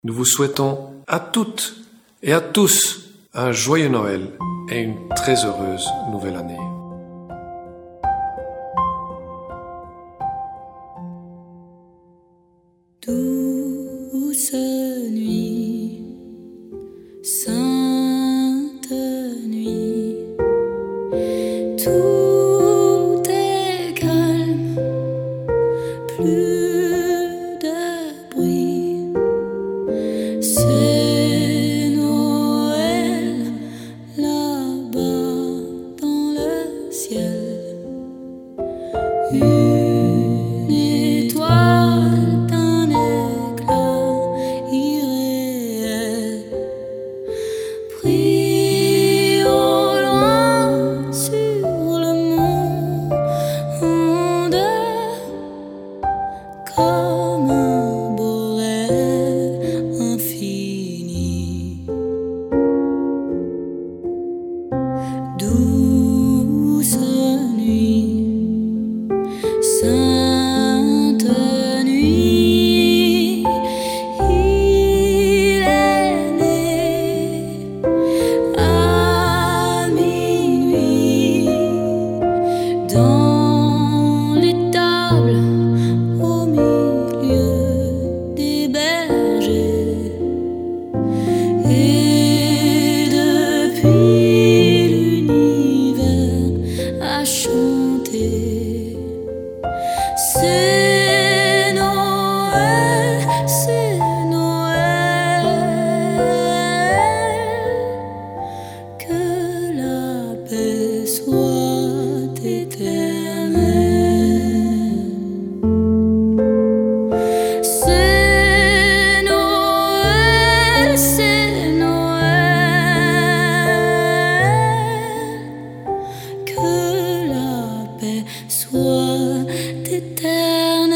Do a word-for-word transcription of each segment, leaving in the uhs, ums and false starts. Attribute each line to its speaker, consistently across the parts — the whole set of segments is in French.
Speaker 1: Nous vous souhaitons à toutes et à tous un joyeux Noël et une très heureuse nouvelle année.
Speaker 2: Douce nuit, sainte nuit, tout est calme, plus de bruit. C'est Noël là-bas dans le ciel. Une étoile d'un éclat irréel brille au loin sur le monde comme un beau rêve infini. Douce nuit, sainte nuit, il est né à minuit dans l'étable au milieu des bergers. Et depuis l'univers a chanté. C'est Noël, c'est Noël, que la paix soit éternelle. C'est Noël, c'est Noël, que la paix soit éternelle.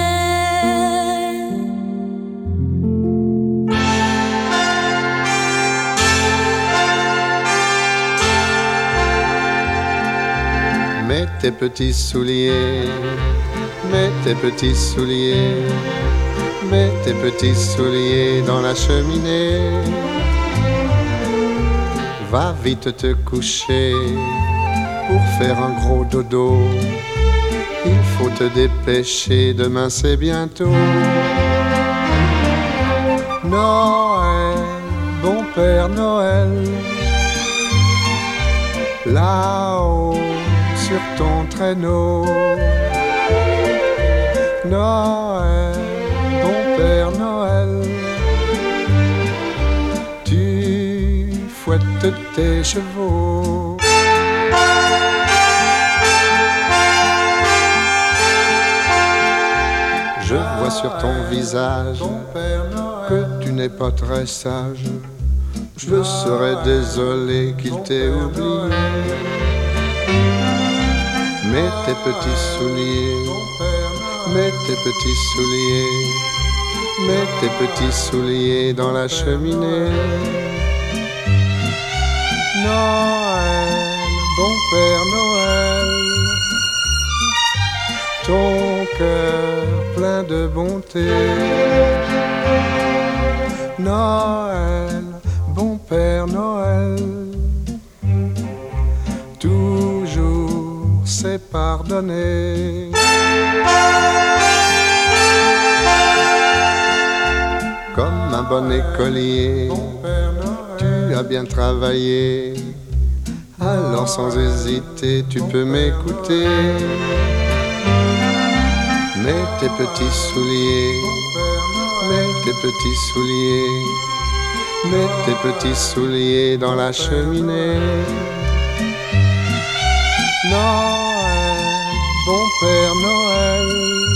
Speaker 3: Mets tes petits souliers, mets tes petits souliers, mets tes petits souliers dans la cheminée. Va vite te coucher pour faire un gros dodo. Il faut te dépêcher, demain c'est bientôt. Noël, bon Père Noël, là-haut sur ton traîneau. Noël, bon Père Noël, tu fouettes tes chevaux. Je vois sur ton visage que tu n'es pas très sage. Je serais désolé qu'il t'ait oublié. Mets tes petits souliers, mets tes petits souliers, mets tes petits souliers dans la cheminée. Noël, bon Père Noël, ton cœur plein de bonté. Noël, bon Père Noël, toujours c'est pardonner. Comme un bon écolier, tu as bien travaillé, alors sans hésiter tu peux m'écouter. Mets tes petits souliers, mets tes petits souliers, mets tes petits souliers dans la cheminée. Noël, bon Père Noël,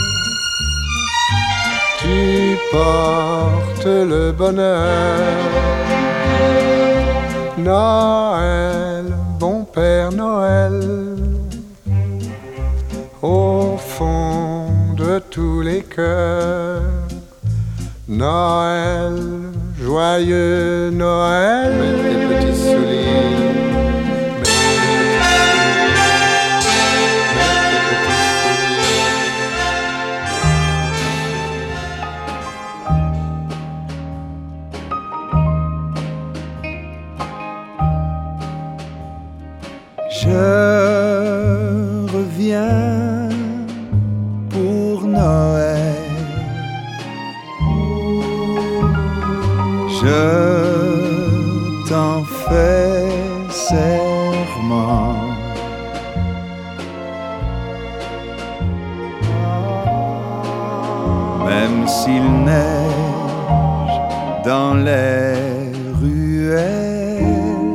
Speaker 3: tu portes le bonheur. Noël, bon Père Noël, au fond de tous les cœurs. Noël, joyeux Noël. Mets tes petits souliers.
Speaker 4: Je reviens pour Noël. Je t'en fais serment. Même s'il neige dans les ruelles,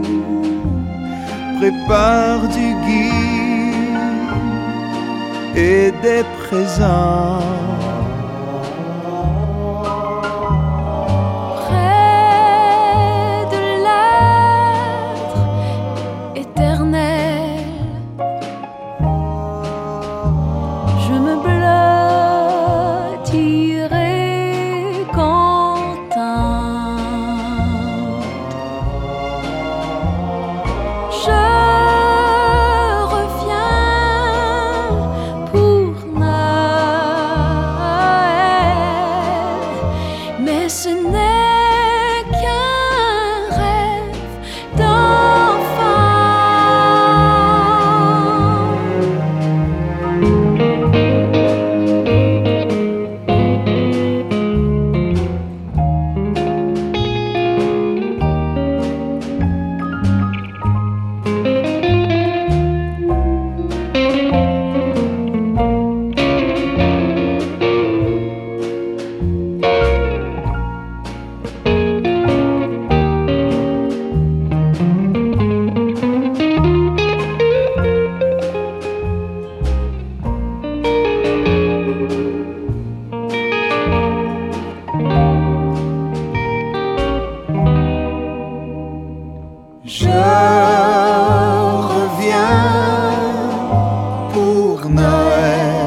Speaker 4: prépare du guide et des présents.
Speaker 2: Près de l'être éternel, je me blottirai contente. Je reviens pour Noël, mais ce n'est qu'un rêve d'enfant.
Speaker 4: Je reviens pour Noël.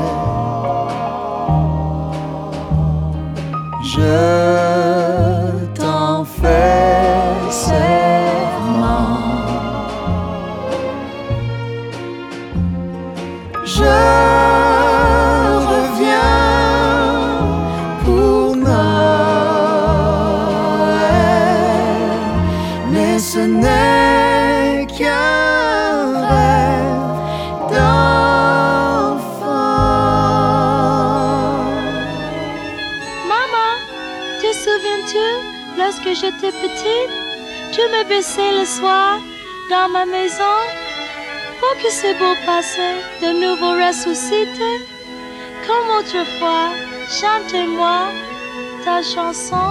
Speaker 4: Je t'en fais serment. Je reviens pour Noël, mais ce n'est qu'un rêve d'enfant.
Speaker 2: Maman, te souviens-tu, lorsque j'étais petite, tu me baissais le soir dans ma maison pour que ce beau passé de nouveau ressuscite? Comme autrefois, chante-moi ta chanson.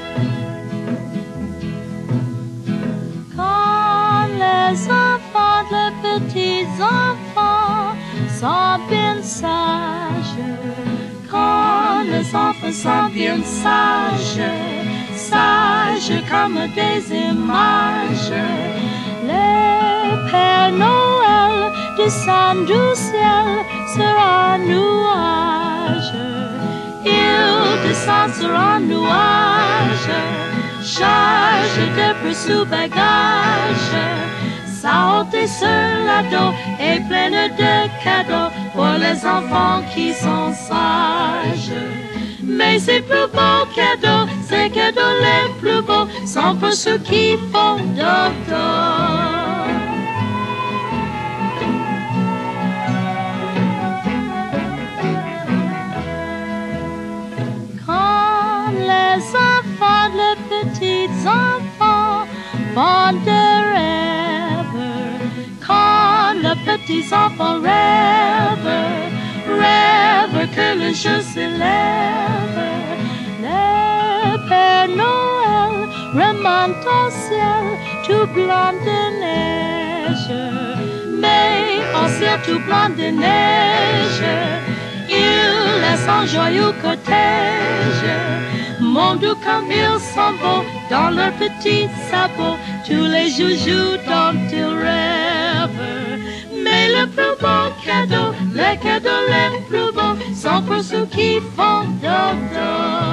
Speaker 2: Quand les enfants, les petits enfants sont bien sages, quand les enfants sont bien sages, sages comme des images, le Père Noël descend du ciel sur un nuage. Il descend sur un nuage, charge de précieux bagages, sauter sur la dos et pleine de cadeaux pour les enfants qui sont sages. Mais ces plus beaux cadeaux, ces cadeaux les plus beaux, sont pour ceux qui font dodo. Quand les enfants, les petits enfants font des rêves, quand les petits enfants rêvent, rêvent que le jour se lève, le Père Noël remonte au ciel tout blanc de neige, mais en ciel tout blanc de neige, il laisse un joyeux cortège, mon doux comme ils sont beaux dans leurs petits sabots, tous les joujoux dont ils rêvent. Mais le plus beau cadeau, les cadeaux les plus beaux, sont pour ceux qui font dodo.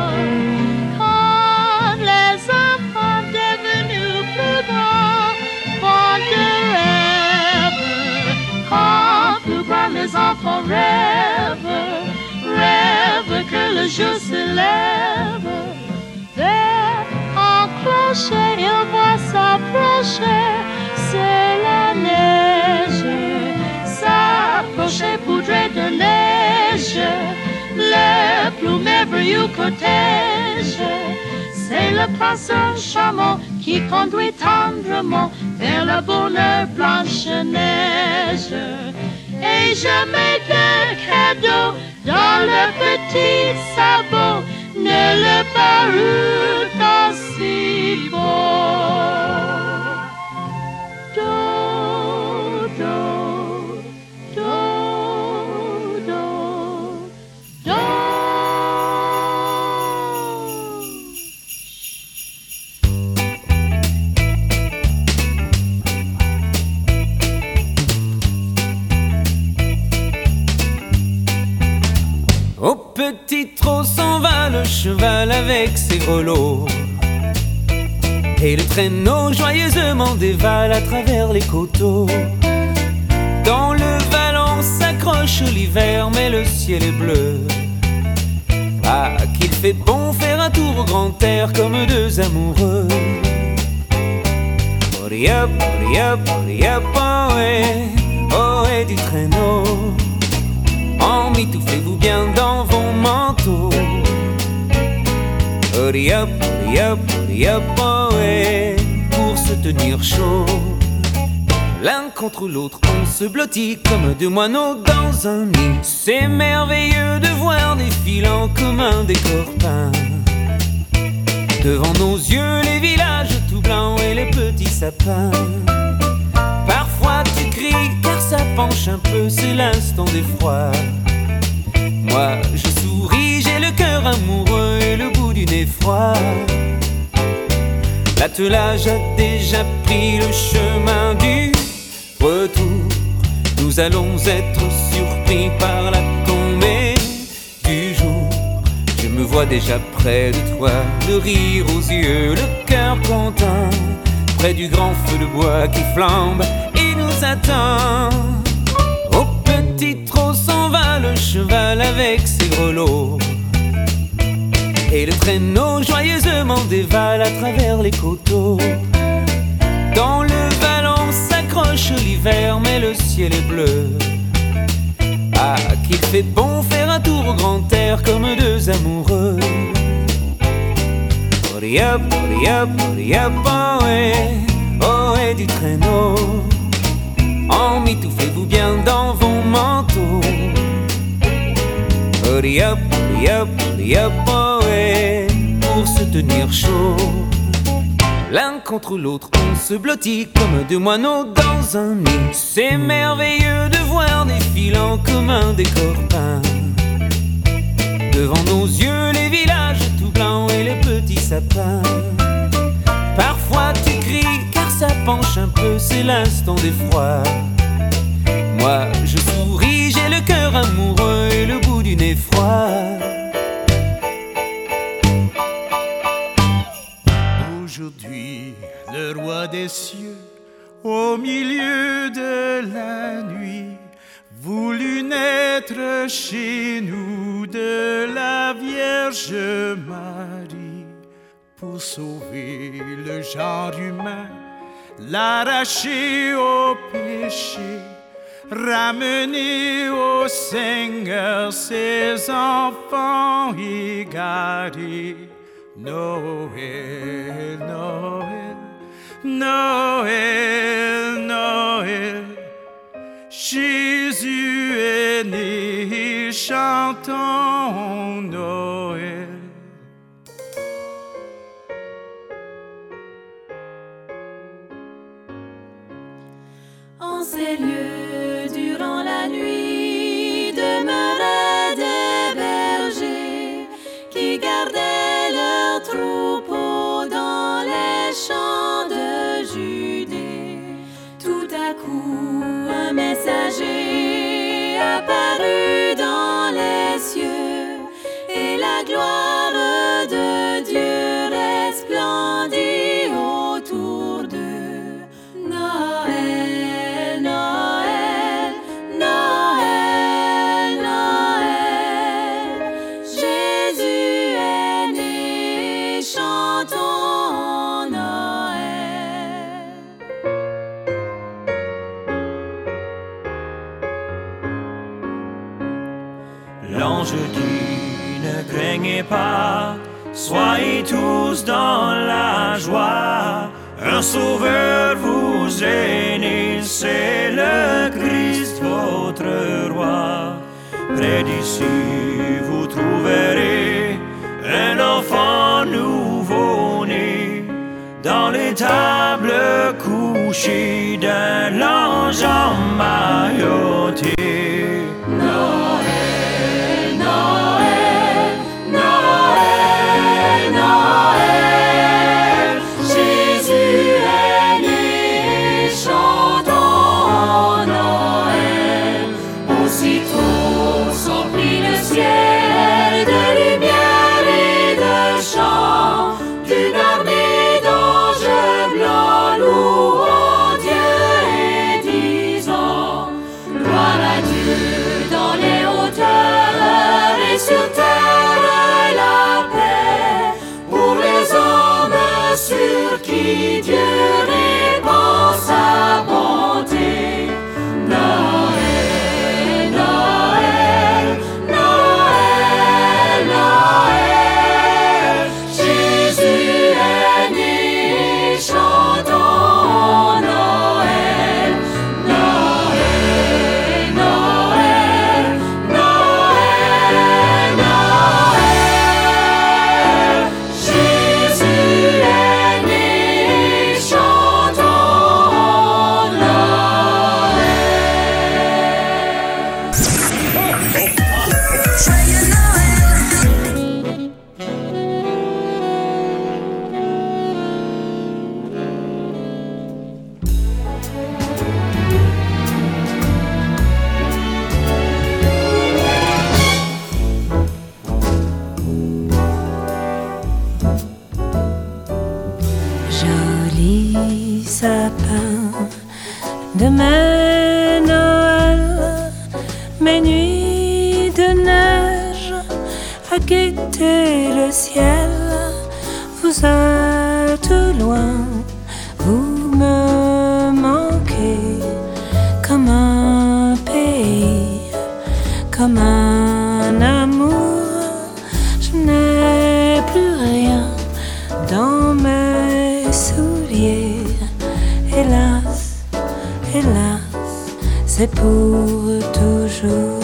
Speaker 2: Quand les enfants devenus plus grands font des rêves, quand plus grands les enfants rêvent, rêvent que le jour se lève, vers un clocher, il voit s'approcher, c'est la neige. plume merveilleux cortège. C'est le prince charmant qui conduit tendrement vers le bonheur Blanche-Neige. Et je mets le cadeau dans le petit sabot, ne le parut pas si beau. Do, do, do, do, do.
Speaker 5: Au petit trot s'en va le cheval avec ses grelots, et le traîneau joyeusement dévale à travers les coteaux. Dans le vallon s'accroche l'hiver, mais le ciel est bleu. Ah, qu'il fait bon faire un tour au grand air comme deux amoureux. Hurry up, hurry up, hurry up, oh ouais, oh ouais du traîneau. Emmitouflez-vous bien dans vos manteaux. Hurry up, hurry up, hurry up, oh ouais, pour se tenir chaud. L'un contre l'autre, on se blottit comme deux moineaux dans un nid. C'est merveilleux de voir défiler en commun des décor peint. Devant nos yeux, les villages tout blancs et les petits sapins. Parfois tu cries car ça penche un peu, c'est l'instant d'effroi. Moi je souris, j'ai le cœur amoureux et le bout du nez froid. L'attelage a déjà pris le chemin du retour. Nous allons être surpris par la tombée du jour. Je me vois déjà près de toi, le rire aux yeux, le cœur content, près du grand feu de bois qui flambe et nous attend. Au petit trot s'en va le cheval avec ses grelots, et le traîneau joyeusement dévale à travers les coteaux. Dans le vallon s'accroche l'hiver, mais le ciel est bleu. Ah, qu'il fait bon faire un tour au grand air comme deux amoureux. Hurry up, hurry up, hurry up, oh ouais, oh ouais du traîneau. Emmitouflez-vous bien dans vos manteaux. Hurry up, hurry up, hurry up, oh ouais, pour se tenir chaud. L'un contre l'autre, on se blottit comme deux moineaux dans un nid. C'est merveilleux de voir défiler en commun des décor peint. Devant nos yeux, les villages tout blancs et les petits sapins. Parfois tu cries car ça penche un peu, c'est l'instant d'effroi. Moi je souris, j'ai le cœur amoureux et le bout du nez froid.
Speaker 6: Aujourd'hui, le roi des cieux, au milieu de la nuit, voulut naître chez nous de la Vierge Marie. Pour sauver le genre humain, l'arracher au péché, ramener au Seigneur ses enfants égarés. Noël, Noël, Noël, Noël, Jésus est né, chantons Noël.
Speaker 7: En ces lieux, durant la nuit, demeuraient des bergers qui gardaient leurs troupeaux dans les champs de Judée. Tout à coup, un messager apparut dans les cieux, et la gloire de Dieu resplendit autour d'eux. Noël, Noël, Noël, Noël, Jésus est né, chantons Noël.
Speaker 8: L'ange d'une craignez pas, soyez tous dans la joie. Un sauveur vous est né, c'est le Christ votre roi. Près d'ici vous trouverez un enfant nouveau-né, dans l'étable couché d'un l'ange emmailloté.
Speaker 7: Noël, Noël, Noël, Noël, Jésus est né, chantons Noël. Aussitôt s'emplit le ciel de lumière et de chants, d'une armée d'anges blancs louant Dieu et disant gloire à Dieu dans les hauteurs et sur terre la paix pour les hommes sur qui Dieu répand sa bonté. Noël, Noël, Noël, Noël, Jésus est né, chantons Noël. Noël, Noël, Noël, Noël, Jésus est né, chantons Noël. Joyeux Noël.
Speaker 9: Joli sapin de mes Noëls, mes nuits de neige à guetter le ciel. Vous êtes loin, vous me manquez comme un pays, comme un amour. Je n'ai plus rien dans mes souliers. Hélas, hélas, c'est pour toujours.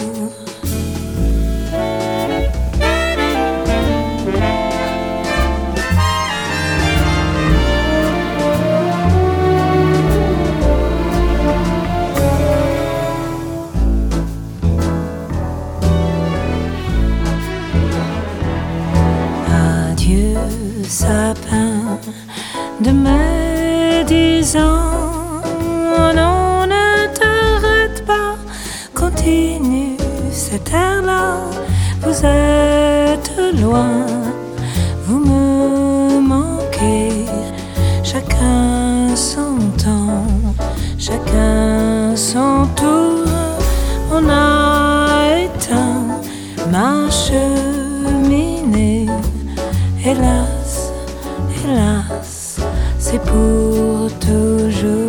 Speaker 9: Adieu, sapin de mes dix ans. Non, ne t'arrête pas, continue cette air-là. Vous êtes loin, vous me manquez. Chacun son temps, chacun son tour. On a éteint ma cheminée. Hélas, hélas, c'est pour toujours.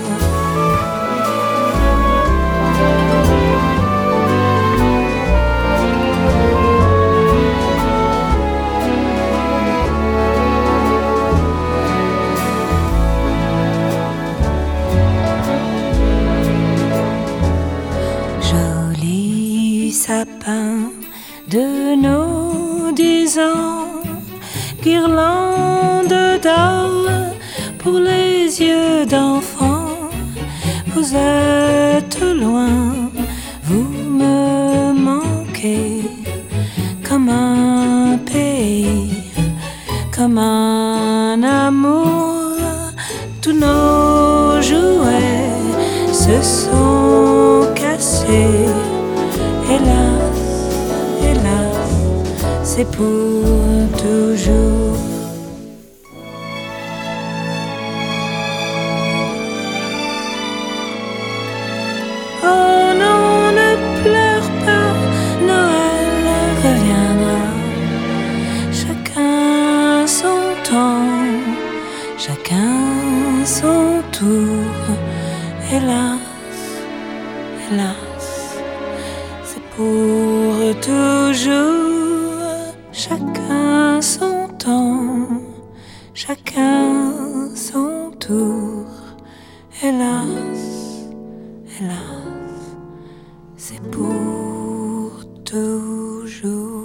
Speaker 9: Joli sapin de nos dix ans, guirlande d'or pour les yeux d'enfant. Vous êtes loin, vous me manquez comme un pays, comme un amour. Tous nos jouets se sont cassés. Hélas, hélas, c'est pour toujours. Oh non, ne pleure pas, Noël reviendra. Chacun son temps, chacun son tour. Hélas, hélas, c'est pour toujours. chacun son tour. Hélas, hélas, c'est pour toujours.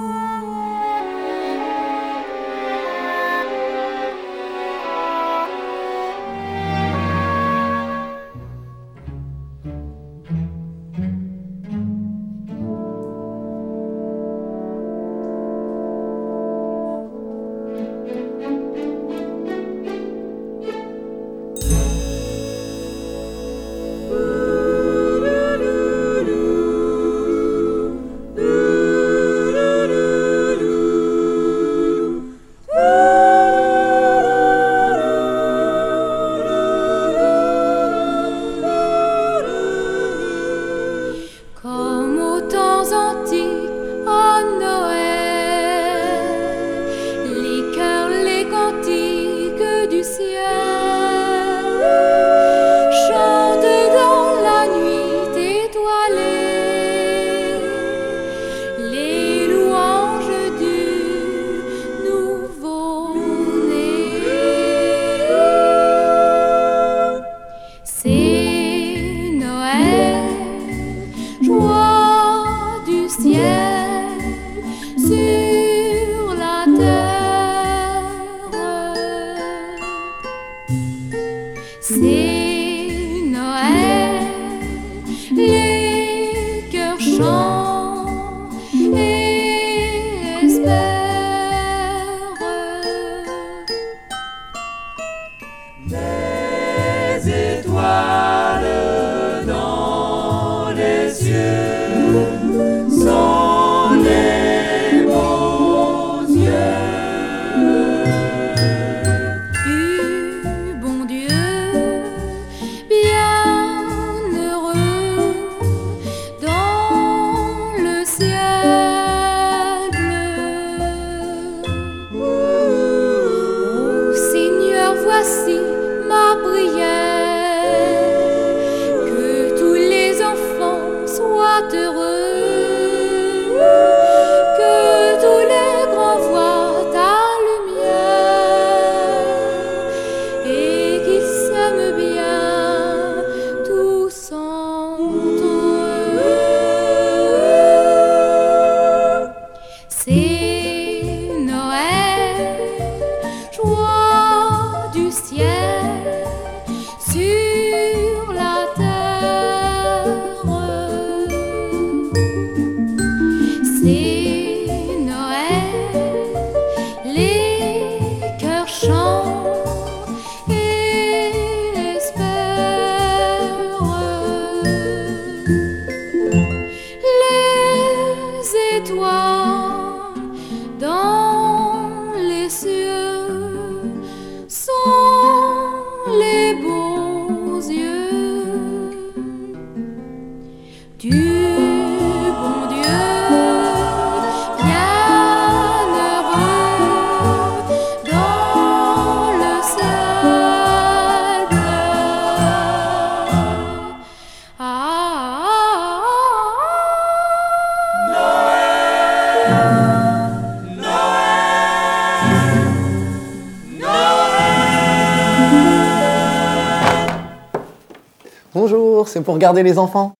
Speaker 10: Bonjour, c'est pour garder les enfants.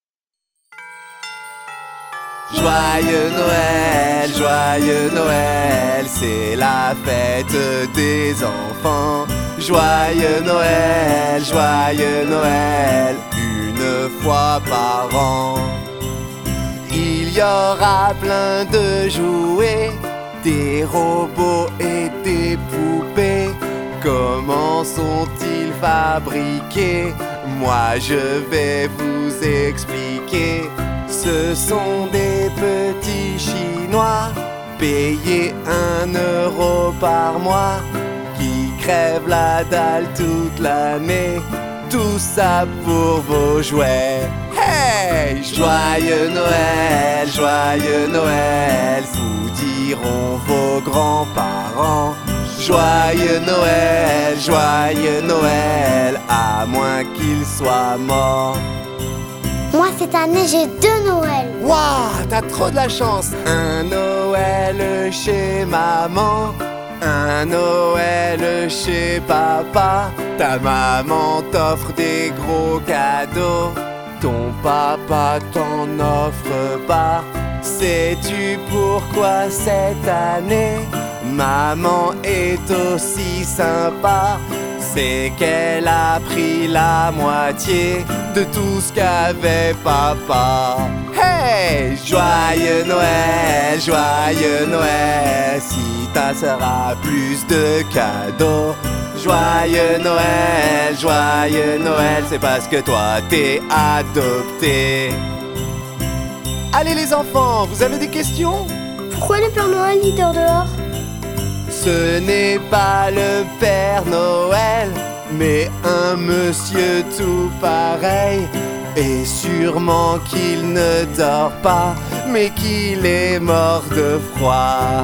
Speaker 3: Joyeux Noël, joyeux Noël, c'est la fête des enfants. Joyeux Noël, joyeux Noël, une fois par an. Il y aura plein de jouets, des robots et des poupées. Comment sont-ils fabriqués? Moi je vais vous expliquer. Ce sont des petits Chinois, payés un euro par mois, qui crèvent la dalle toute l'année. Tout ça pour vos jouets. Hey! Joyeux Noël, joyeux Noël, vous diront vos grands-parents. Joyeux Noël, joyeux Noël, à moins qu'ils soient morts.
Speaker 11: Moi cette année j'ai deux Noëls.
Speaker 3: Waouh, t'as trop de la chance. Un Noël chez maman Un Noël chez papa, ta maman t'offre des gros cadeaux. Ton papa t'en offre pas. Sais-tu pourquoi cette année maman est aussi sympa? C'est qu'elle a pris la moitié de tout ce qu'avait papa. Hey! Joyeux Noël, joyeux Noël, si ta sœur a plus de cadeaux. Joyeux Noël, joyeux Noël, c'est parce que toi t'es adopté. Allez les enfants, vous avez des questions?
Speaker 11: Pourquoi le Père Noël il dort dehors?
Speaker 3: Ce n'est pas le Père Noël, mais un monsieur tout pareil. Et sûrement qu'il ne dort pas, mais qu'il est mort de froid.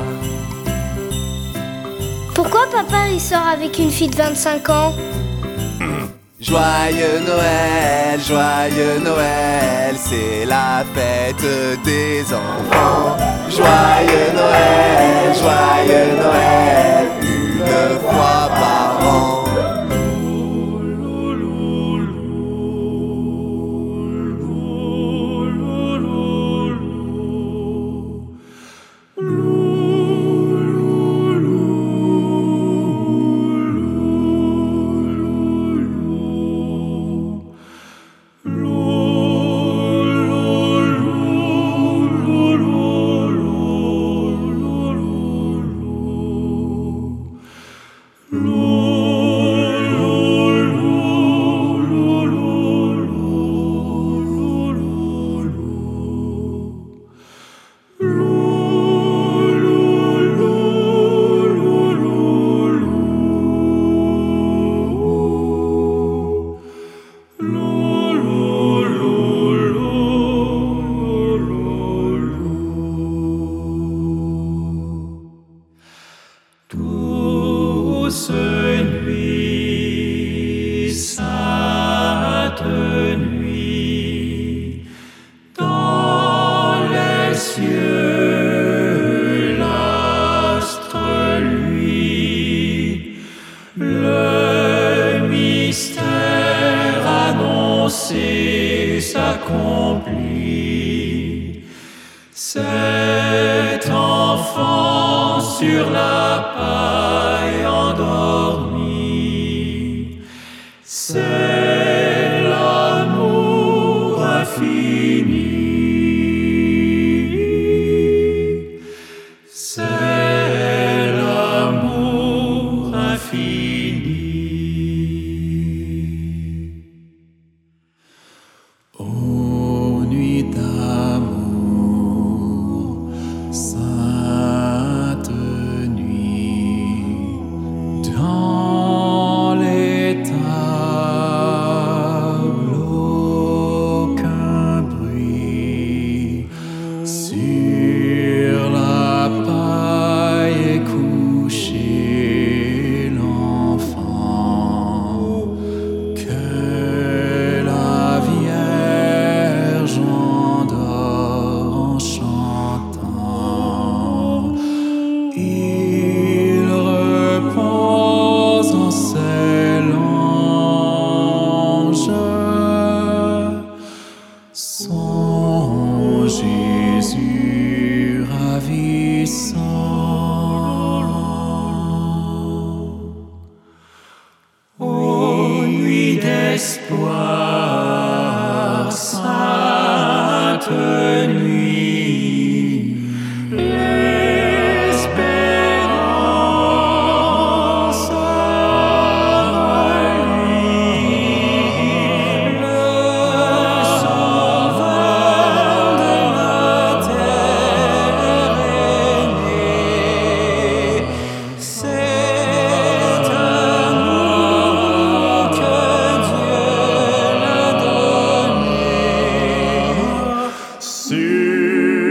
Speaker 11: Pourquoi papa il sort avec une fille de vingt-cinq ans?
Speaker 3: Joyeux Noël, joyeux Noël, c'est la fête des enfants. Joyeux Noël, joyeux Noël, une fois par an.
Speaker 8: S'accomplit. Cet enfant sur la paille endormi, c'est l'amour infini. C'est l'amour infini. Ô nuit d'amour, sainte nuit, dans les tables aucun bruit, sur la paille est couché l'enfant, que la Vierge endort en chantant. Il repose en ses langes, son Jésus ravissant. Ô nuit d'espoir, sainte nuit, l'espérance reluit, le sauveur de la terre est né. C'est amour que Dieu l'a donné. Sur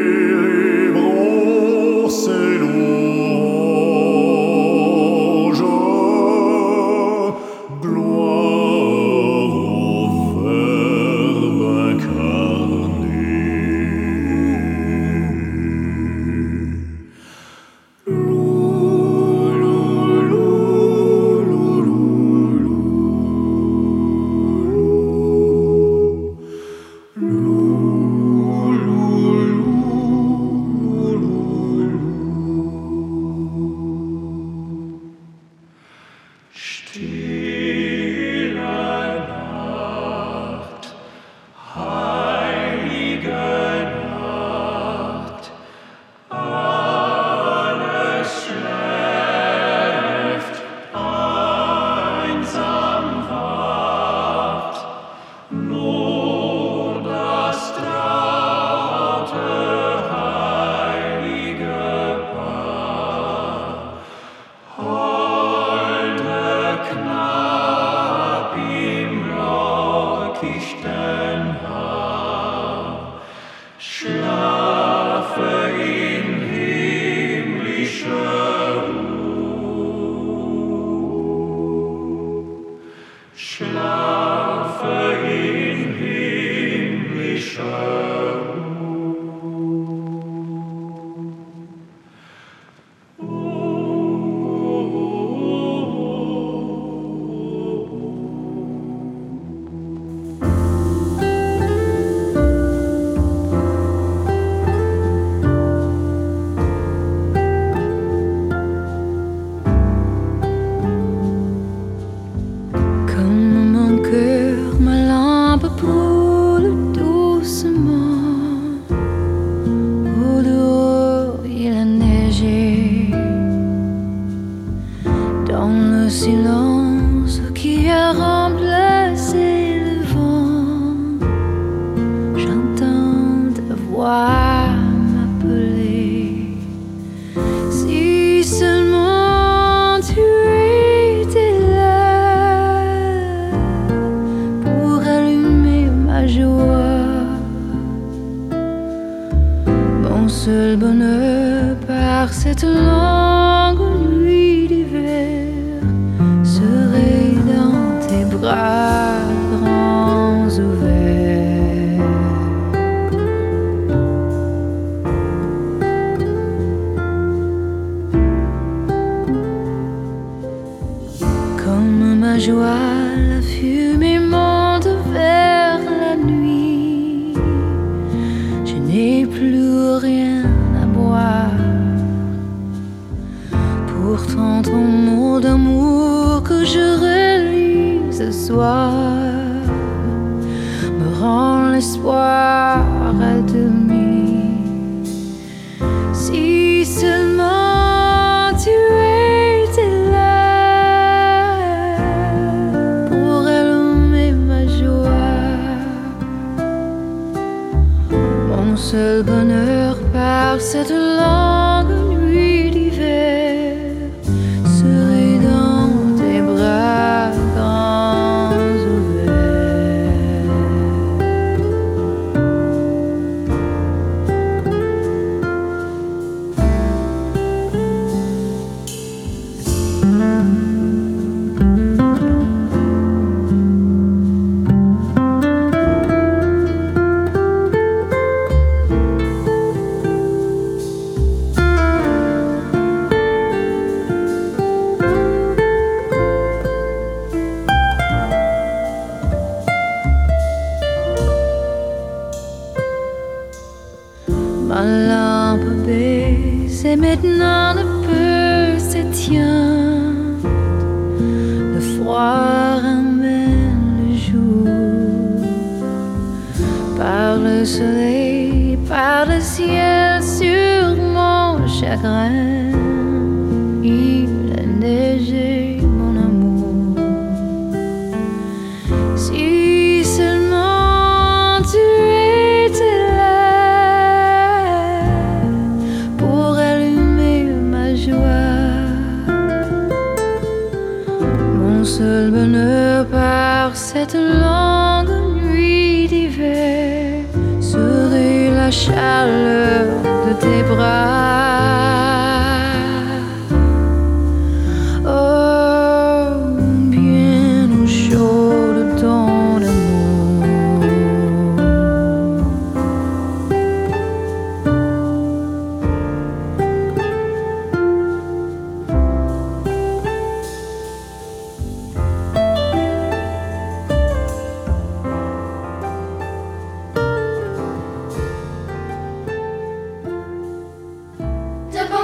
Speaker 7: De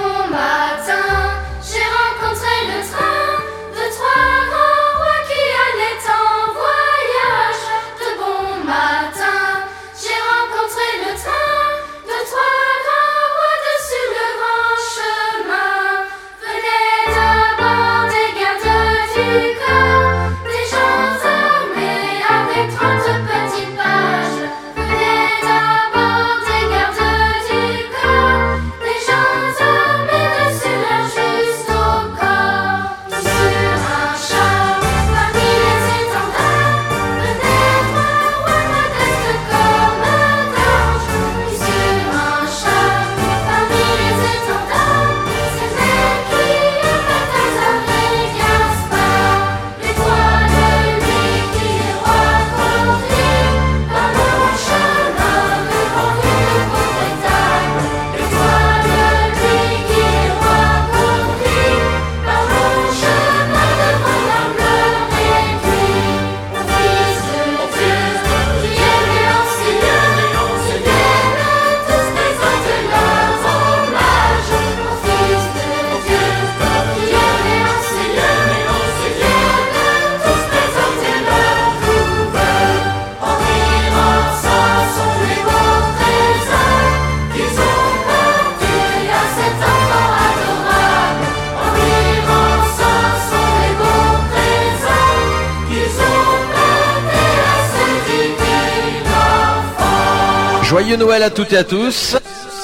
Speaker 12: Joyeux Noël à toutes et à tous.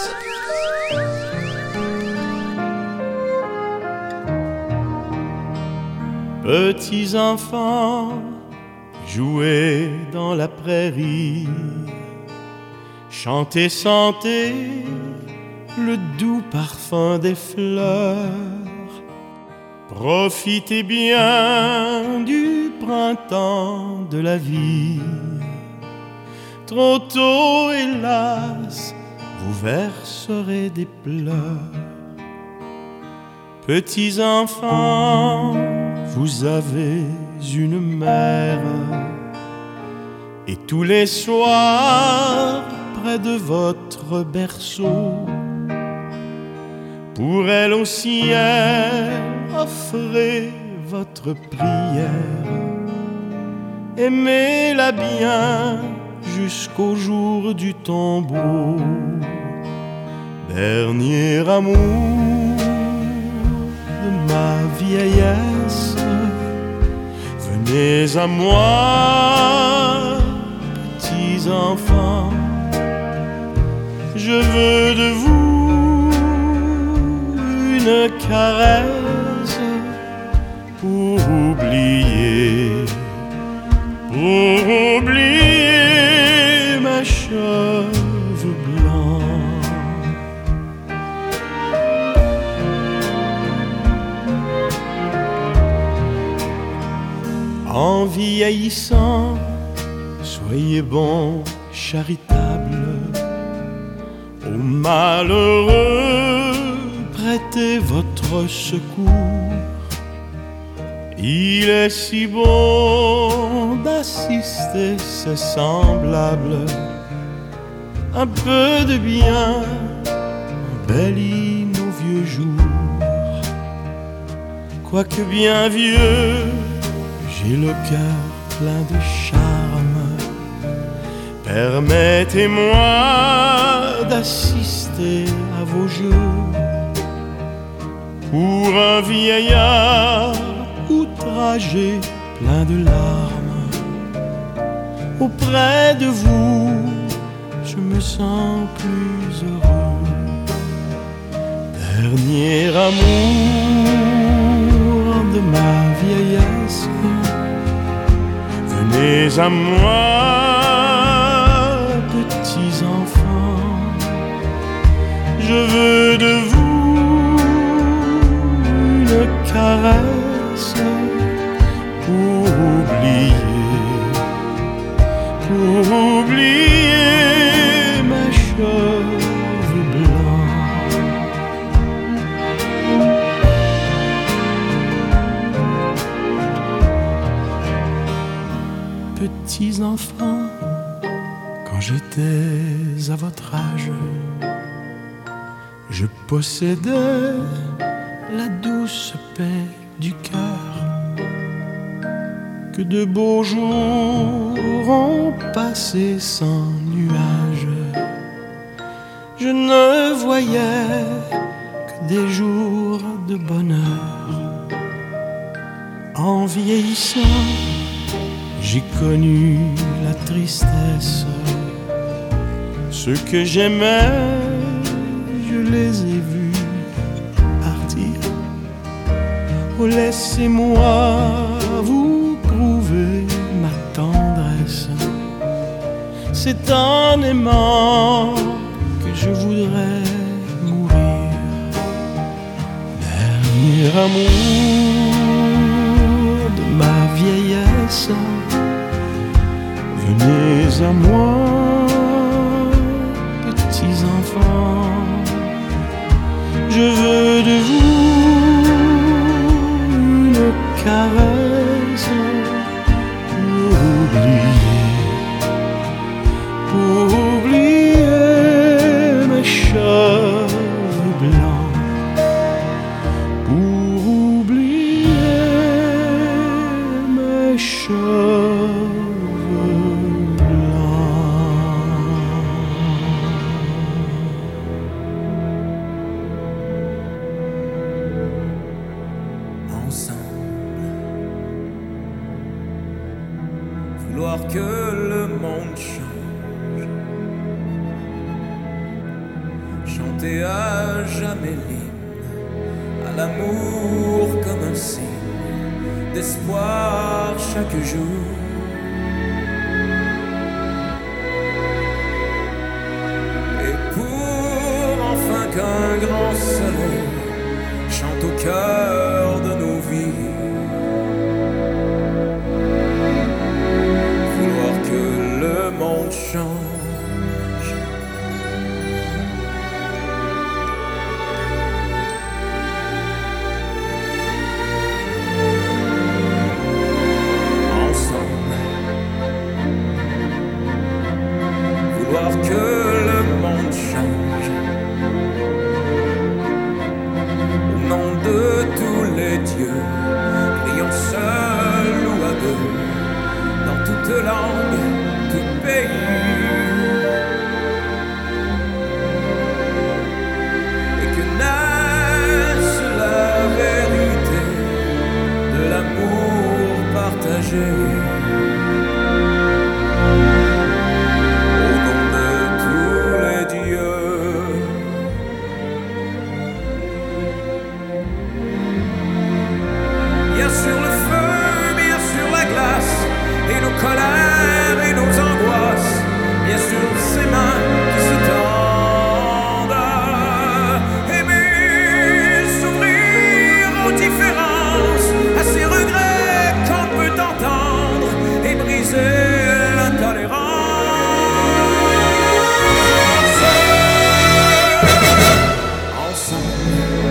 Speaker 6: Petits enfants, jouez dans la prairie, chantez, sentez le doux parfum des fleurs. Profitez bien du printemps de la vie. Trop tôt, hélas, vous verserez des pleurs. Petits enfants, vous avez une mère, et tous les soirs, près de votre berceau, pour elle au ciel, offrez votre prière. Aimez-la bien jusqu'au jour du tombeau. Dernier amour de ma vieillesse, venez à moi, petits enfants. Je veux de vous une caresse pour oublier, pour oublier mes cheveux blancs. En vieillissant, soyez bons, charitables, aux malheureux, prêtez votre secours. Il est si bon d'assister ses semblables. Un peu de bien embellit nos vieux jours. Quoique bien vieux, j'ai le cœur plein de charme. Permettez-moi d'assister à vos jeux. Pour un vieillard outragé, plein de larmes, auprès de vous, je me sens plus heureux. Dernier amour de ma vieillesse, venez à moi, petits enfants. Je veux de vous une caresse pour oublier, pour oublier mes cheveux blancs. Petits enfants, quand j'étais à votre âge, je possédais la douce paix du cœur. Que de beaux jours ont passé sans nuages. Je ne voyais que des jours de bonheur. En vieillissant, j'ai connu la tristesse. Ceux que j'aimais, je les ai vus partir. Oh, laissez-moi vous prouver ma tendresse. C'est en aimant que je voudrais mourir. Dernier amour de ma vieillesse, venez à moi, petits enfants. Je veux de vous une caresse pour oublier, pour oublier mes cheveux blancs, pour oublier mes cheveux blancs.
Speaker 5: Ensemble, vouloir que le monde change, chanter à jamais l'hymne à l'amour comme un signe d'espoir chaque jour. Et pour enfin qu'un grand soleil chante au cœur de nos vies, vouloir que le monde change. Vouloir que le monde change. Au nom de tous les dieux, prions seuls ou à deux, dans toute langue, tout pays. Et que naisse la vérité de l'amour partagé. Colère et nos angoisses, bien sûr ces mains qui se tendent. Aimer, s'ouvrir aux différences, à ces regrets qu'on peut entendre et briser l'intolérance. Ensemble,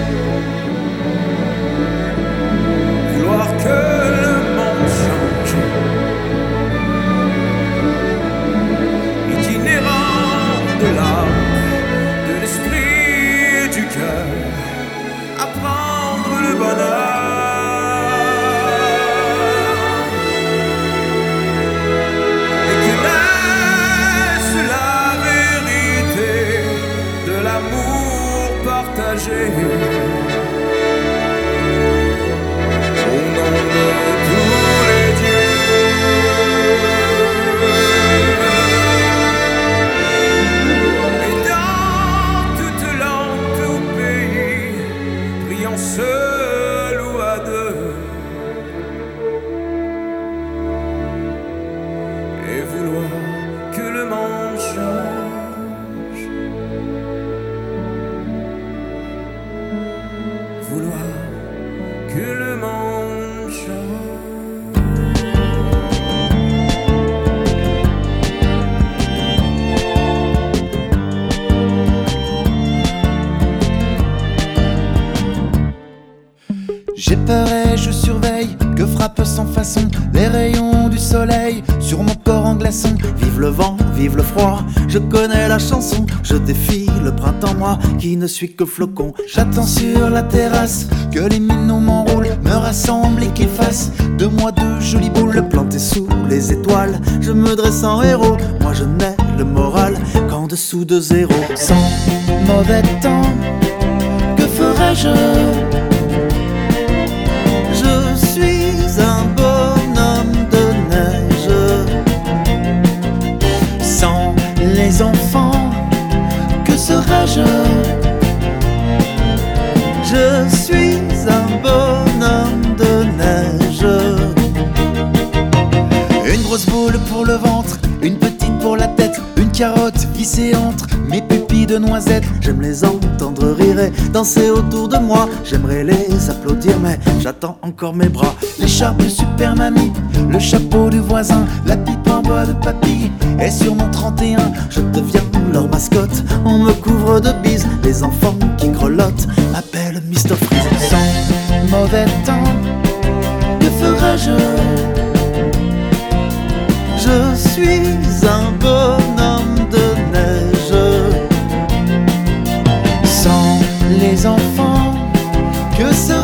Speaker 5: vouloir que
Speaker 13: j'ai peur et je surveille que frappent sans façon les rayons du soleil sur mon corps en glaçon. Vive le vent, vive le froid, je connais la chanson. Je défie le printemps, moi qui ne suis que flocon. J'attends sur la terrasse que les minots m'enroulent, me rassemblent et qu'ils fassent de moi deux jolies boules plantées sous les étoiles. Je me dresse en héros, moi je n'ai le moral qu'en dessous de zéro. Sans mauvais temps, que ferais-je ? Je suis un bonhomme de neige. Sans les enfants, que serais-je ? Je suis un bonhomme de neige. Une grosse boule pour le ventre, une petite pour la tête, une carotte vissée entre mes pupilles de noisettes. J'aime les entendre rire et danser autour de moi. J'aimerais les applaudir mais j'attends encore mes bras. L'écharpe de Super Mamie, le chapeau du voisin, la pipe en bois de papy. Et sur mon trente et un, je deviens leur mascotte. On me couvre de bises, les enfants qui grelottent m'appellent mister Freeze. Sans mauvais temps, que ferais-je ? Je suis un bonhomme de neige. Sans les enfants, que serais-je ?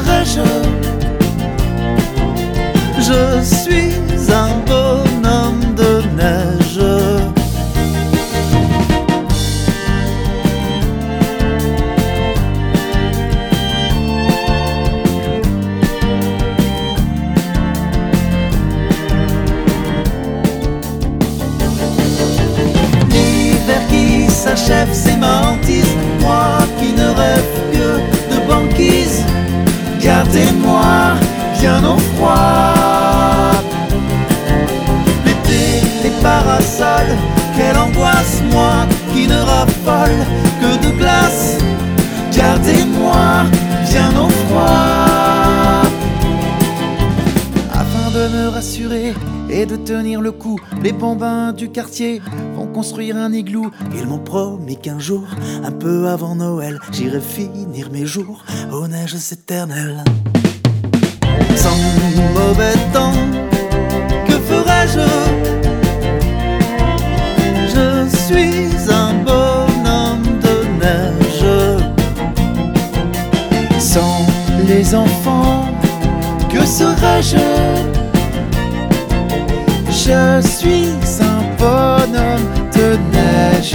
Speaker 13: Je suis un bonhomme de neige. rassurer et de tenir le coup. Les bambins du quartier vont construire un igloo. Ils m'ont promis qu'un jour, un peu avant Noël, j'irai finir mes jours aux neiges éternelles. Sans mauvais temps, que ferais-je? Je suis un bonhomme de neige. Sans les enfants, que serais-je? Je suis un bonhomme de neige.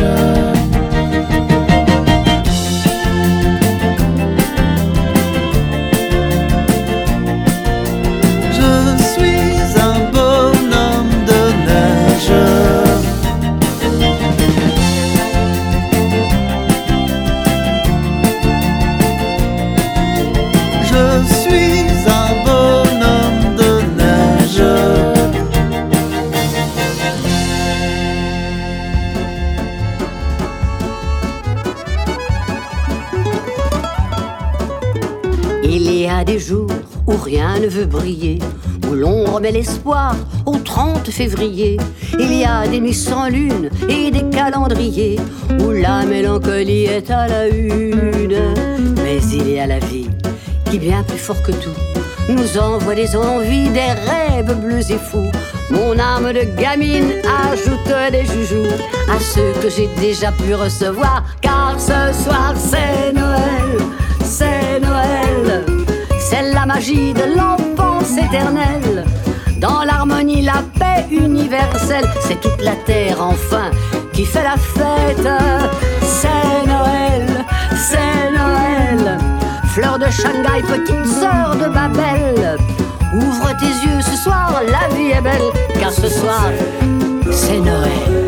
Speaker 13: Je suis un bonhomme de neige. Je suis un bonhomme de neige.
Speaker 14: Il y a des jours où rien ne veut briller, où l'on remet l'espoir au trente février. Il y a des nuits sans lune et des calendriers où la mélancolie est à la une. Mais il y a la vie qui, bien plus fort que tout, nous envoie des envies, des rêves bleus et fous. Mon âme de gamine ajoute des joujoux à ceux que j'ai déjà pu recevoir. Car ce soir c'est Noël, c'est Noël. C'est la magie de l'enfance éternelle. Dans l'harmonie, la paix universelle. C'est toute la terre enfin qui fait la fête. C'est Noël, c'est Noël. Fleur de Shanghai, petite sœur de Babel, ouvre tes yeux ce soir, la vie est belle. Car ce soir, c'est Noël.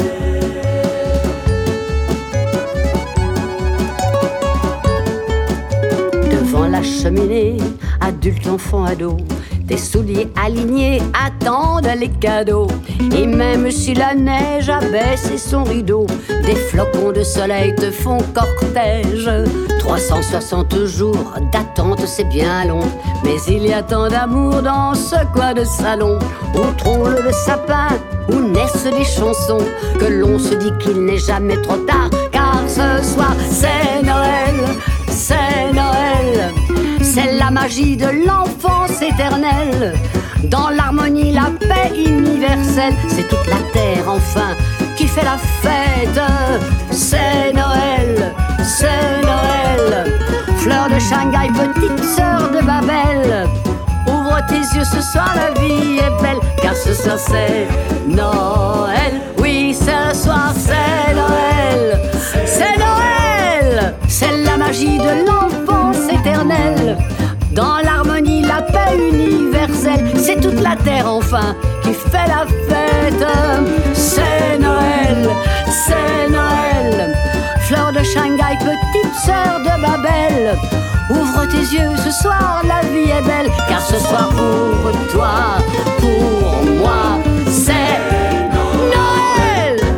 Speaker 14: Devant la cheminée, adulte, enfant, ado, des souliers alignés attendent les cadeaux. Et même si la neige a baissé son rideau, des flocons de soleil te font cortège. trois cent soixante jours d'attente, c'est bien long, mais il y a tant d'amour dans ce coin de salon. Où trône le sapin, où naissent des chansons, que l'on se dit qu'il n'est jamais trop tard. Car ce soir c'est Noël, c'est Noël. C'est la magie de l'enfance éternelle. Dans l'harmonie, la paix universelle. C'est toute la terre enfin qui fait la fête. C'est Noël, c'est Noël. Fleur de Shanghai, petite sœur de Babel, ouvre tes yeux ce soir, la vie est belle. Car ce soir c'est Noël. Oui, ce soir c'est Noël, c'est Noël. C'est la magie de l'enfance éternelle. Dans l'harmonie, la paix universelle. C'est toute la terre enfin qui fait la fête. C'est Noël, c'est Noël. Fleur de Shanghai, petite sœur de Babel, ouvre tes yeux ce soir, la vie est belle. Car ce soir pour toi, pour moi, c'est Noël.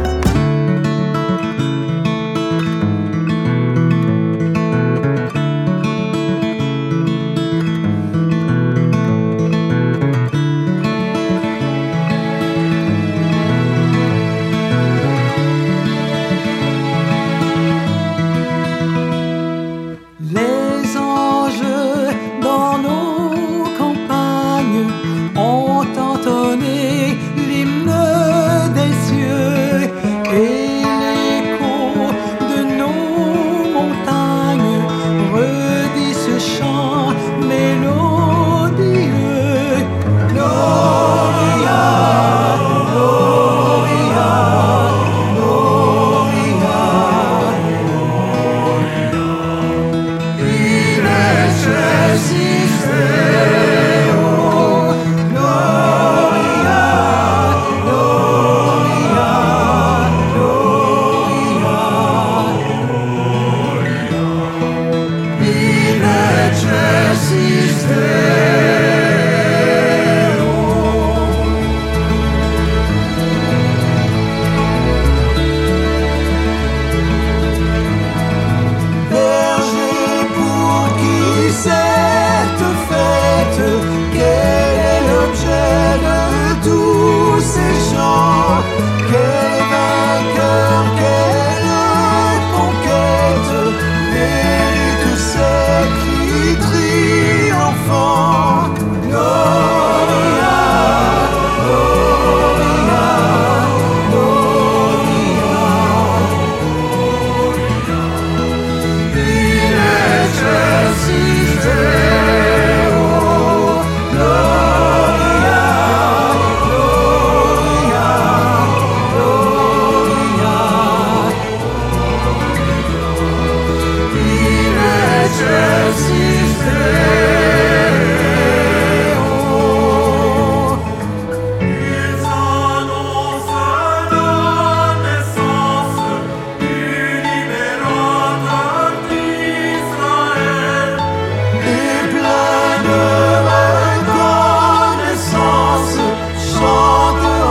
Speaker 8: Les anges dans nos campagnes ont entonné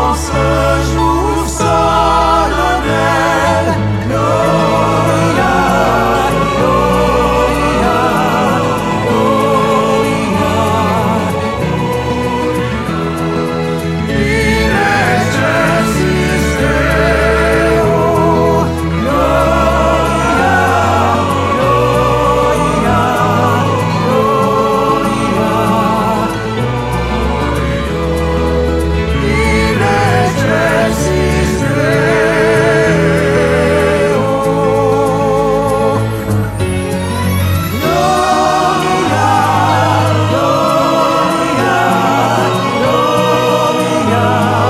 Speaker 4: en ce jour solennel. Gloria, Gloria, Gloria. In excelsis Deo, Gloria, Gloria, Gloria. In excelsis Deo, Gloria, Gloria, Gloria.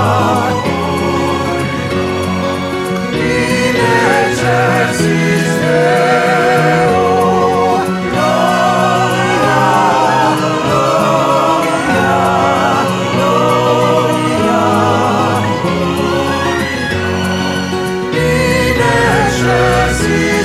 Speaker 4: In excelsis Deo, Gloria, Gloria, Gloria. In excelsis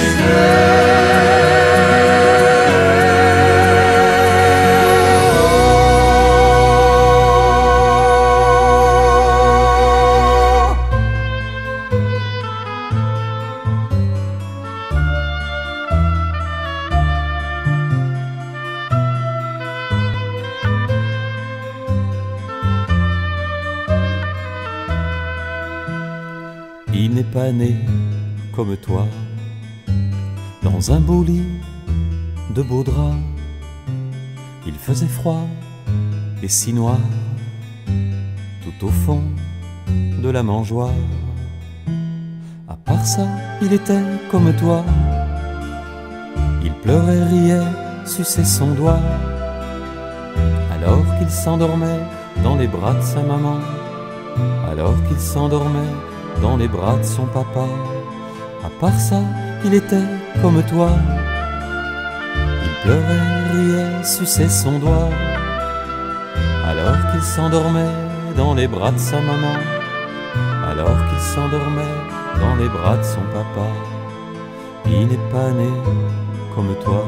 Speaker 15: Il n'est pas né comme toi, dans un beau lit de beaux draps. Il faisait froid et si noir, tout au fond de la mangeoire. À part ça, il était comme toi. Il pleurait, riait, suçait son doigt, alors qu'il s'endormait dans les bras de sa maman, alors qu'il s'endormait dans les bras de son papa. À part ça, il était comme toi. Il pleurait, riait, suçait son doigt, alors qu'il s'endormait dans les bras de sa maman, alors qu'il s'endormait dans les bras de son papa. Il n'est pas né comme toi,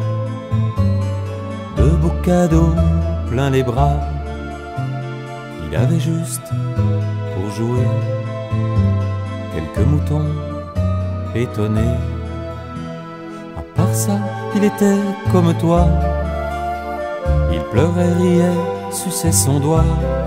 Speaker 15: de beaux cadeaux plein les bras. Il avait juste pour jouer quelques moutons étonnés. À part ça, il était comme toi. Il pleurait, riait, suçait son doigt,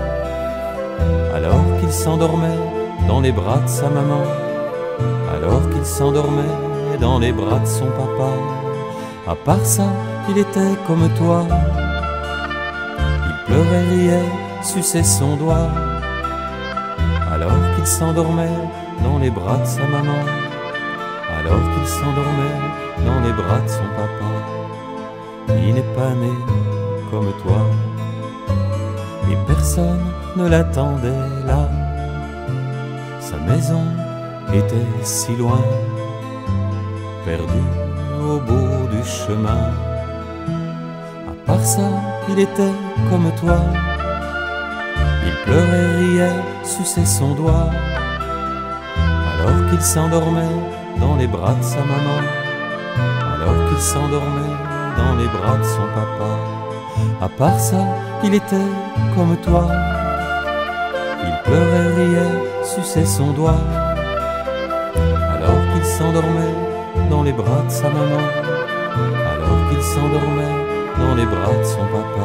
Speaker 15: alors qu'il s'endormait dans les bras de sa maman, alors qu'il s'endormait dans les bras de son papa. À part ça, il était comme toi. Il pleurait, riait, suçait son doigt, alors qu'il s'endormait dans les bras de sa maman, alors qu'il s'endormait dans les bras de son papa. Il n'est pas né comme toi, et personne ne l'attendait là. Sa maison était si loin, perdue au bout du chemin. À part ça, il était comme toi. Il pleurait, riait, suçait son doigt, alors qu'il s'endormait dans les bras de sa maman, alors qu'il s'endormait dans les bras de son papa. À part ça, il était comme toi. Il pleurait, riait, suçait son doigt, alors qu'il s'endormait dans les bras de sa maman, alors qu'il s'endormait dans les bras de son papa.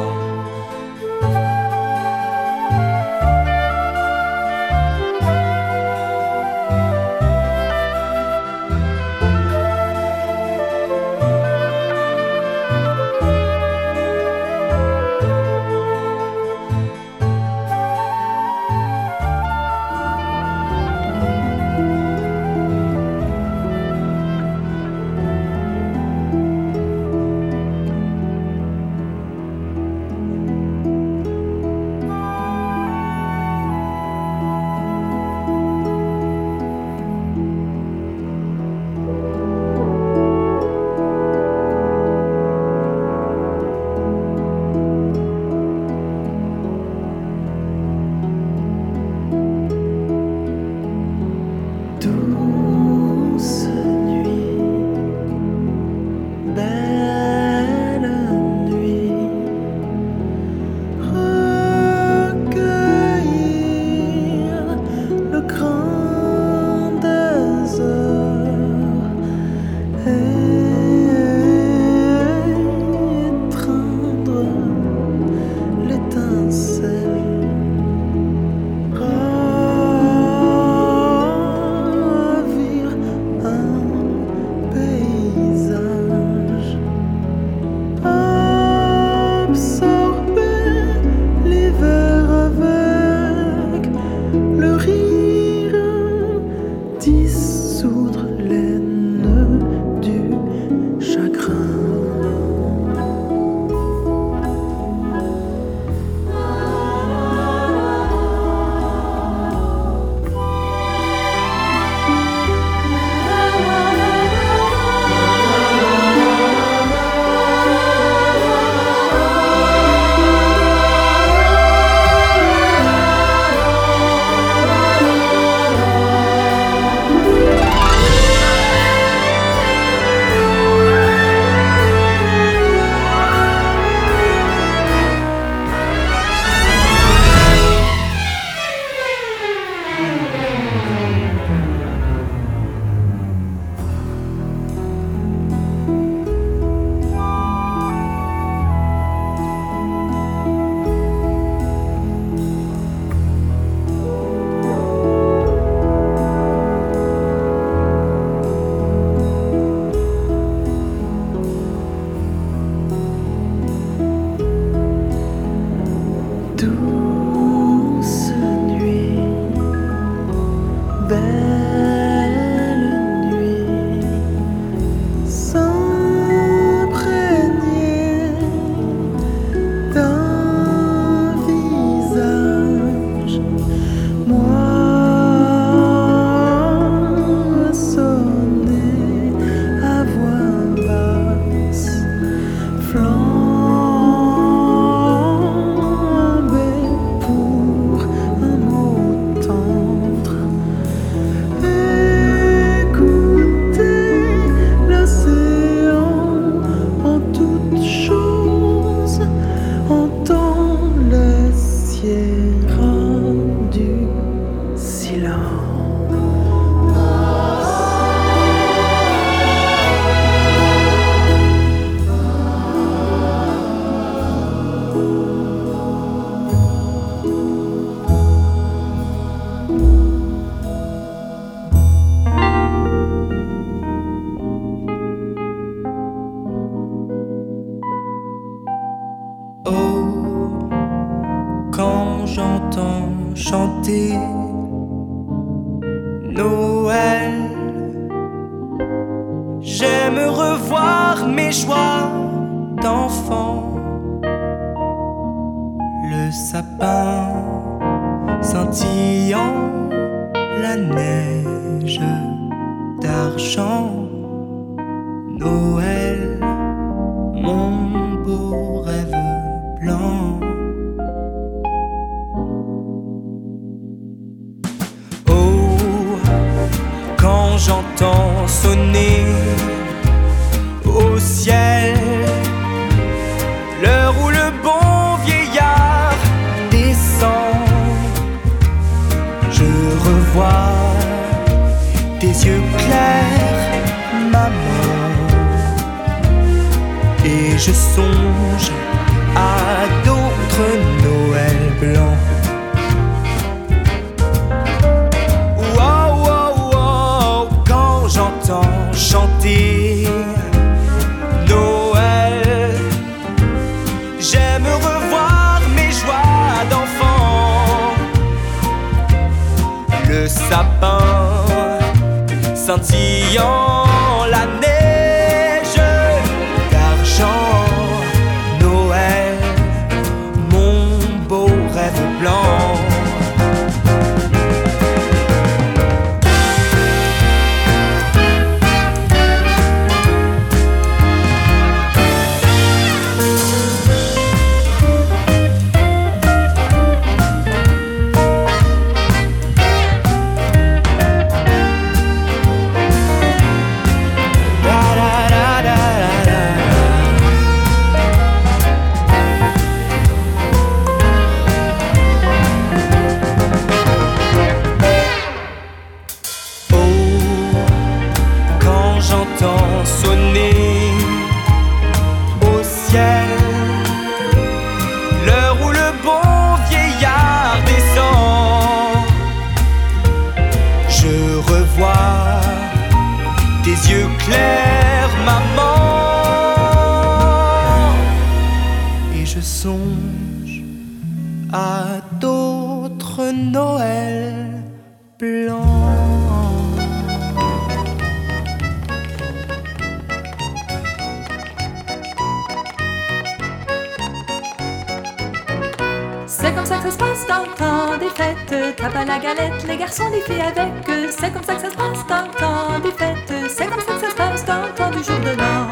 Speaker 16: C'est comme ça que ça se passe dans le temps des fêtes. Tape à la galette, les garçons, les filles avec eux. C'est comme ça que ça se passe dans le temps des fêtes. C'est comme ça que ça se passe dans le temps du jour de l'an.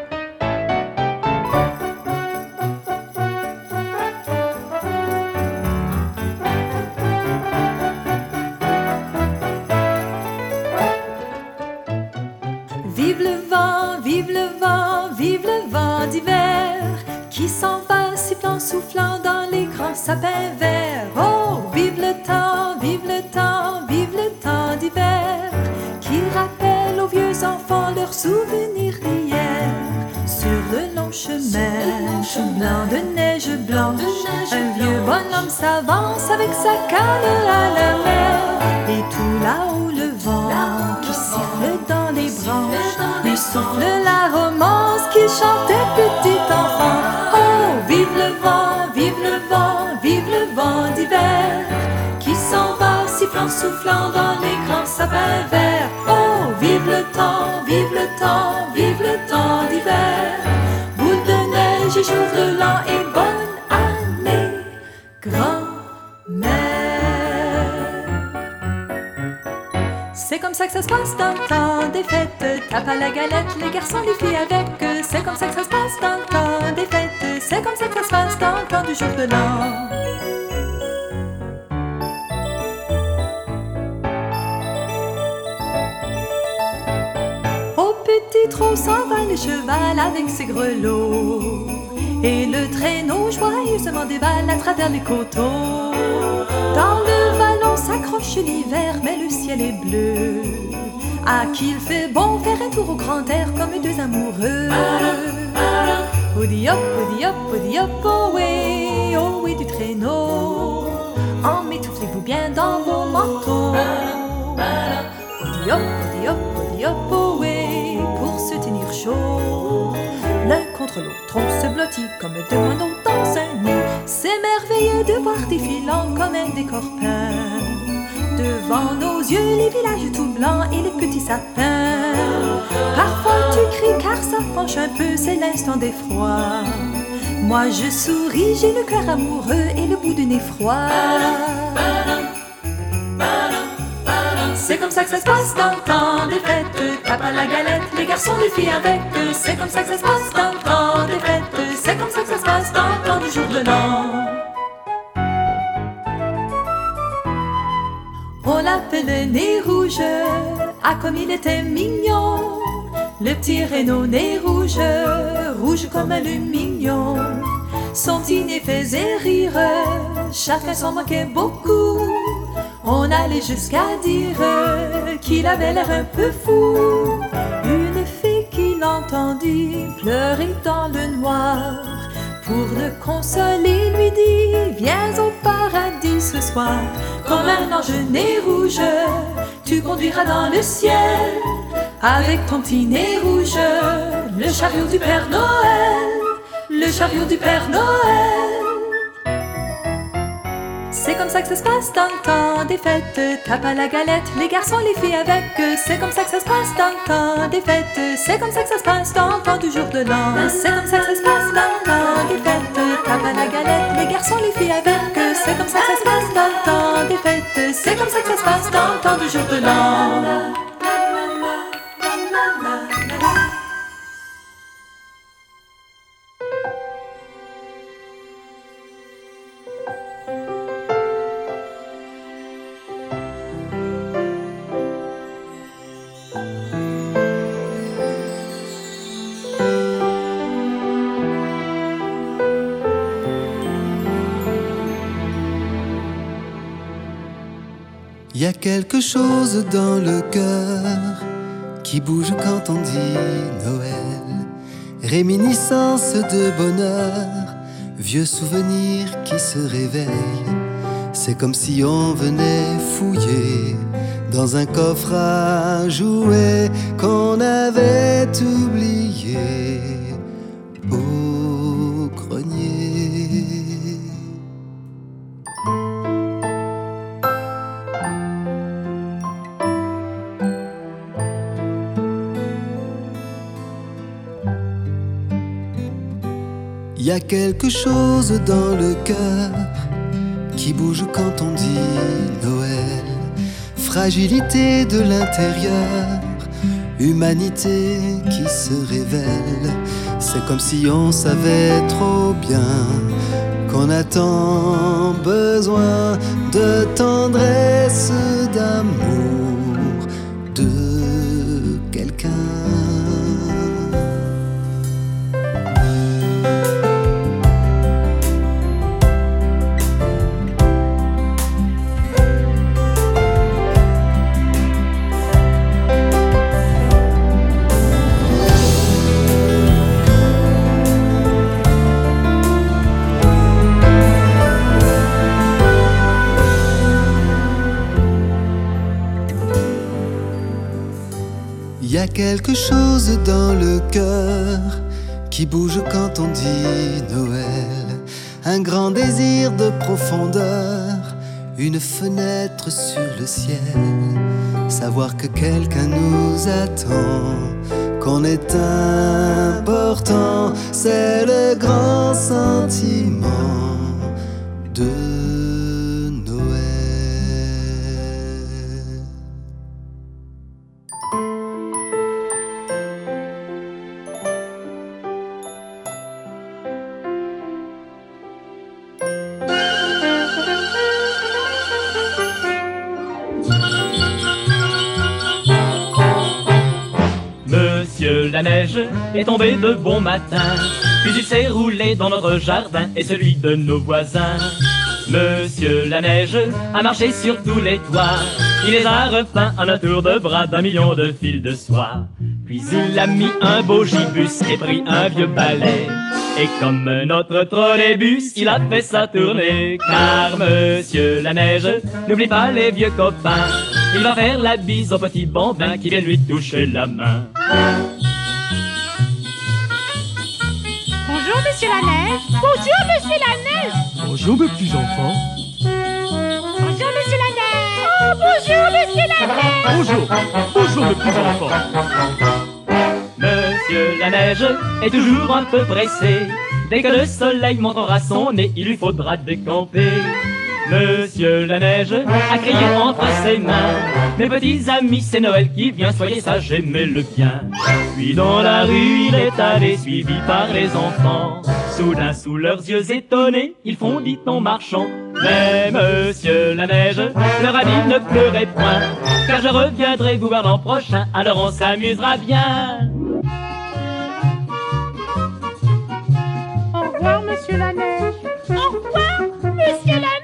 Speaker 16: Vive le vent, vive le vent, vive le vent d'hiver qui s'en va sifflant, soufflant dans les grands sapins verts. Oh, vive le temps, vive le temps, leurs souvenirs d'hier. Sur le long chemin, blanc de neige blanche, un vieux bonhomme s'avance avec sa canne à la main. Et tout là-haut le vent qui siffle dans les branches lui souffle la romance qu'il chantait petit enfant. Oh, vive le vent, vive le vent, vive le vent d'hiver qui s'en va sifflant, soufflant dans les grands sapins verts. Oh, vive le temps, vive le temps, vive le temps d'hiver. Boule de neige et jour de l'an et bonne année, grand-mère. C'est comme ça que ça se passe dans le temps des fêtes. Tape à la galette, les garçons, les filles avec eux. C'est comme ça que ça se passe dans le temps des fêtes. C'est comme ça que ça se passe dans le temps du jour de l'an. Au petit trot s'en va le cheval avec ses grelots. Et le traîneau joyeusement dévale à travers les coteaux. Dans le vallon s'accroche l'hiver, mais le ciel est bleu. À qui il fait bon faire un tour au grand air comme deux amoureux. Odi hop, odi hop, odi hop, oh oui, oh oui du traîneau. Emmitouflez-vous bien dans vos manteaux. Odi hop, odi hop, odi hop, oh oui, pour se tenir chaud. L'un contre l'autre, on se blottit comme deux moineaux dans un nid. C'est merveilleux de voir défilant comme un décor peint. Devant nos yeux, les villages tout blancs et les petits sapins. Parfois tu cries car ça penche un peu, c'est l'instant d'effroi. Moi je souris, j'ai le cœur amoureux et le bout du nez froid. C'est comme ça que ça se passe dans le temps des fêtes. Tape à la galette, les garçons, les filles avec eux. C'est comme ça que ça se passe dans le temps des fêtes. C'est comme ça que ça se passe dans le temps du jour de l'an. On l'appelle le nez rouge, ah comme il était mignon. Le petit Renaud nez rouge, rouge comme le mignon. Son petit nez faisait rire, chacun s'en moquait beaucoup. On allait jusqu'à dire qu'il avait l'air un peu fou. Une fille qui l'entendit pleurer dans le noir, pour le consoler lui dit: viens au paradis ce soir. Comme un ange nez rouge, tu conduiras dans le ciel avec ton petit nez rouge le chariot du Père Noël, le chariot du Père Noël. C'est comme ça que ça se passe dans le temps des fêtes. Tape à la galette, les garçons, les filles avec eux. C'est comme ça que ça se passe dans le temps des fêtes. C'est comme ça que ça se passe dans le temps du jour de l'an. C'est comme ça que ça se passe dans le temps des fêtes. Tape à la galette, les garçons, les filles avec eux. C'est comme ça que ça se passe dans le temps des fêtes. C'est comme ça que ça se passe dans le temps du jour de l'an.
Speaker 13: Y a quelque chose dans le cœur qui bouge quand on dit Noël. Réminiscence de bonheur, vieux souvenirs qui se réveillent. C'est comme si on venait fouiller dans un coffre à jouets qu'on avait oublié au grenier. Y a quelque chose dans le cœur qui bouge quand on dit Noël. Fragilité de l'intérieur, humanité qui se révèle. C'est comme si on savait trop bien qu'on a tant besoin de tendresse, d'amour, de quelqu'un.
Speaker 17: y a quelque chose dans le cœur qui bouge quand on dit Noël. Un grand désir de profondeur, une fenêtre sur le ciel. Savoir que quelqu'un nous attend, qu'on est important, c'est le grand sentiment de
Speaker 18: La neige est tombée de bon matin, puis il s'est roulé dans notre jardin et celui de nos voisins. Monsieur la neige a marché sur tous les toits, il les a repeints en un tour de bras d'un million de fils de soie. Puis il a mis un beau gibus et pris un vieux balai, et comme notre trolleybus, il a fait sa tournée. Car monsieur la neige n'oublie pas les vieux copains, il va faire la bise aux petits bambins qui viennent lui toucher la main.
Speaker 19: Bonjour, monsieur la neige. Bonjour, monsieur la neige.
Speaker 6: Bonjour, mes petits-enfants.
Speaker 19: Bonjour, monsieur la neige. Oh, bonjour, monsieur la neige.
Speaker 6: Bonjour, bonjour, mes petits-enfants.
Speaker 18: Monsieur la neige est toujours un peu pressé. Dès que le soleil montrera son nez, il lui faudra décamper. Monsieur la neige a crié entre ses mains: mes petits amis, c'est Noël qui vient, soyez sages, aimez-le bien. Puis dans la rue il est allé, suivi par les enfants. Soudain sous leurs yeux étonnés, ils font dit en marchant: mais monsieur la neige leur a dit ne pleurez point, car je reviendrai vous voir l'an prochain, alors on s'amusera bien.
Speaker 19: Au revoir, monsieur la neige. Au revoir, monsieur la neige.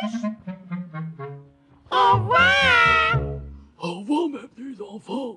Speaker 19: Au revoir.
Speaker 6: Au revoir, mes petits-enfants.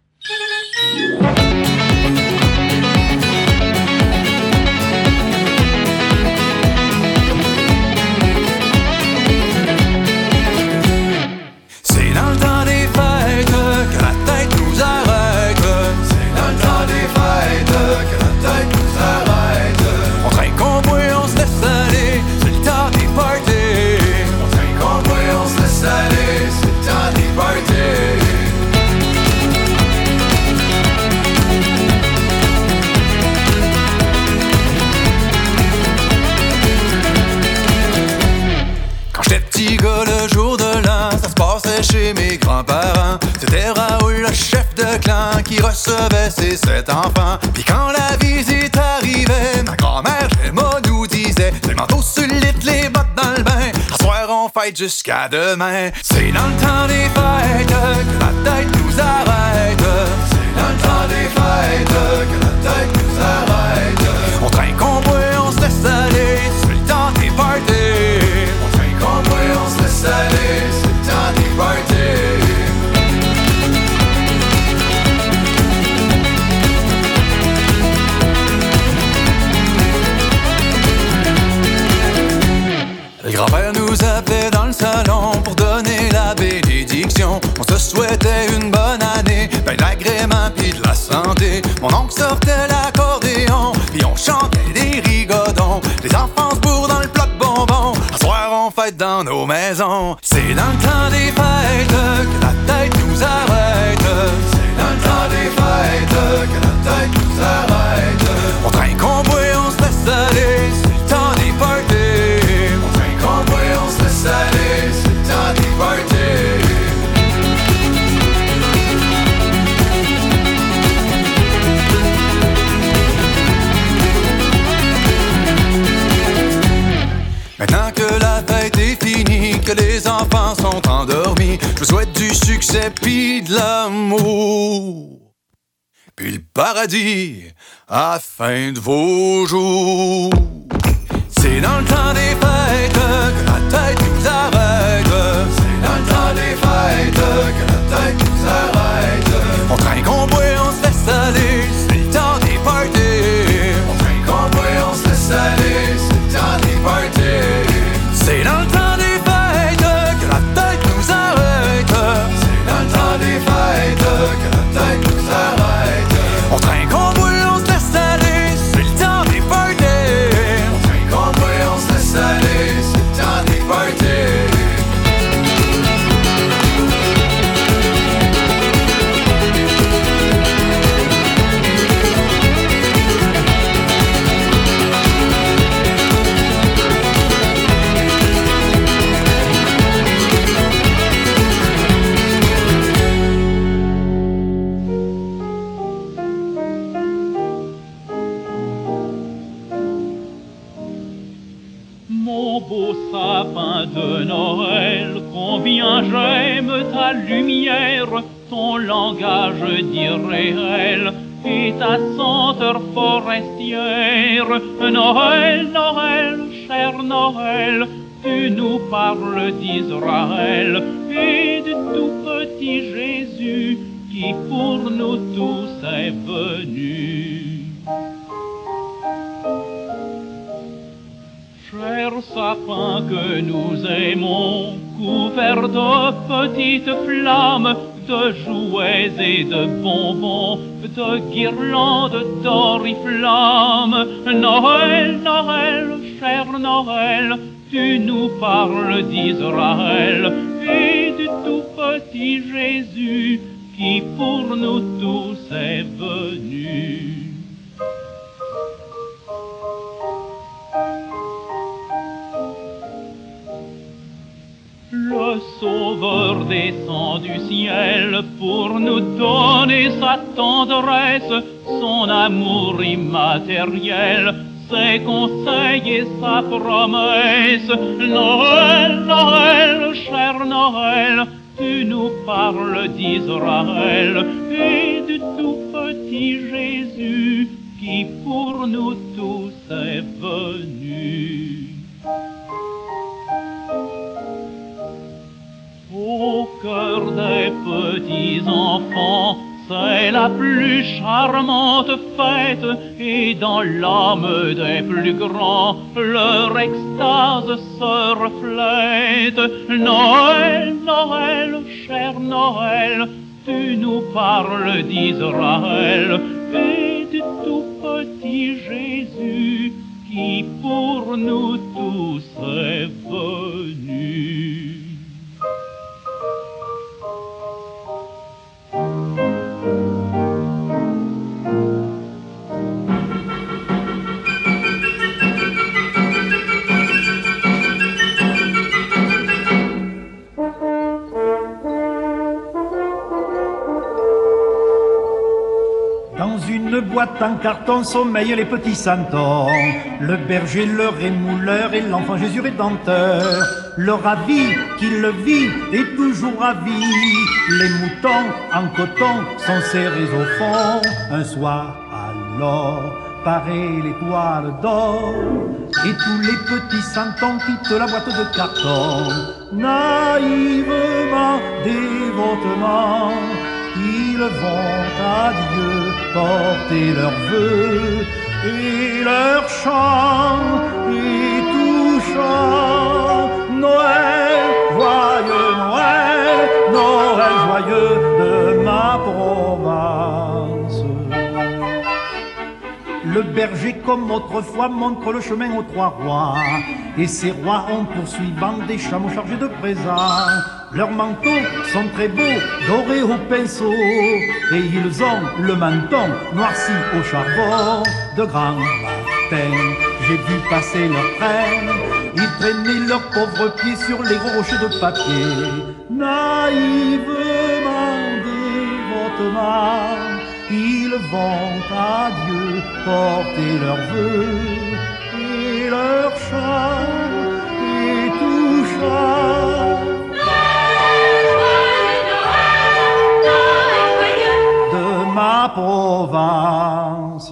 Speaker 3: C'est dans le temps des fêtes que la tête nous arrête. C'est dans le temps des fêtes que la tête nous arrête. On traîne qu'on boit, on se laisse aller, c'est le temps des parties. On traîne qu'on boit, on se laisse aller, c'est le temps des parties. Quand j'étais petit gars le jour de l'an, ça se passait chez mes grands-parents. C'était Raoul, le chef de clan, qui recevait ses sept enfants. Puis quand la visite arrivait, ma grand-mère Gemma nous disait: les manteaux sur le lit, les bottes dans le bain, à soir on fête jusqu'à demain. C'est dans le temps des fêtes que la tête nous arrête. C'est dans le temps des fêtes que la tête nous arrête. On traîne qu'on boit, on se laisse aller, c'est le temps des parties. On traîne qu'on boit, on se laisse aller, c'est le temps des parties. Le grand-père nous appelait dans le salon pour donner la bénédiction. On se souhaitait une bonne année, ben l'agrément pis de la santé. Mon oncle sortait l'accordéon, puis on chantait des rigodons. Les enfants se bourrent dans le plat de bonbons, à soir on fête dans nos maisons. C'est dans le temps des fêtes que la tête nous arrête. C'est dans le temps des fêtes que la tête nous arrête. On traîne qu'on boit, on se laisse aller, c'est le temps des parties. On traîne qu'on boit, on se laisse aller, c'est le temps des parties. Maintenant que la fête est finie, que les enfants sont endormis, je vous souhaite du succès pis de l'amour, puis le paradis à la fin de vos jours. C'est dans le temps des fêtes que la tête nous arrête. C'est dans le temps des fêtes que la tête nous arrête. On traîne qu'on boit, on se laisse aller, c'est le temps des parties. On traîne qu'on boit, on se laisse aller, c'est le temps des parties. C'est dans le temps des fêtes que la tête nous arrête. C'est dans le temps des fêtes que la tête nous arrête.
Speaker 18: de Noël, combien j'aime ta lumière, ton langage d'irréel et ta senteur forestière. Noël, Noël, cher Noël, tu nous parles d'Israël et du tout petit Jésus qui pour nous tous est venu. Cher sapin que nous aimons, couvert de petites flammes, de jouets et de bonbons, de guirlandes d'oriflammes. Noël, Noël, cher Noël, tu nous parles d'Israël et du tout petit Jésus qui pour nous tous est venu. Le Sauveur descend du ciel pour nous donner sa tendresse, son amour immatériel, ses conseils et sa promesse. Noël, Noël, cher Noël, tu nous parles d'Israël et du tout petit Jésus qui pour nous tous est venu. Au cœur des petits enfants, c'est la plus charmante fête, et dans l'âme des plus grands, leur extase se reflète. Noël, Noël, cher Noël, tu nous parles d'Israël et du tout petit Jésus qui pour nous tous est venu.
Speaker 20: Une boîte en carton sommeillent les petits santons, le berger, le rémouleur et l'enfant Jésus rédempteur. Le ravi qui le vit est toujours ravi. Les moutons en coton sont serrés au fond. Un soir alors paraît l'étoile d'or, et tous les petits santons quittent la boîte de carton. Naïvement, dévotement, ils vont à Dieu porter leurs vœux, et leurs chants est touchant. Noël, joyeux Noël, Noël joyeux de ma province. Le berger, comme autrefois, montre le chemin aux trois rois, et ces rois ont poursuivant des chameaux chargés de présents. Leurs manteaux sont très beaux, dorés au pinceau, et ils ont le menton noirci au charbon. De grand matin, j'ai vu passer leur train, ils traînaient leurs pauvres pieds sur les gros rochers de papier. Naïvement, dévotement, ils vont à Dieu porter leurs vœux, et leur chant est touchant. Ma province.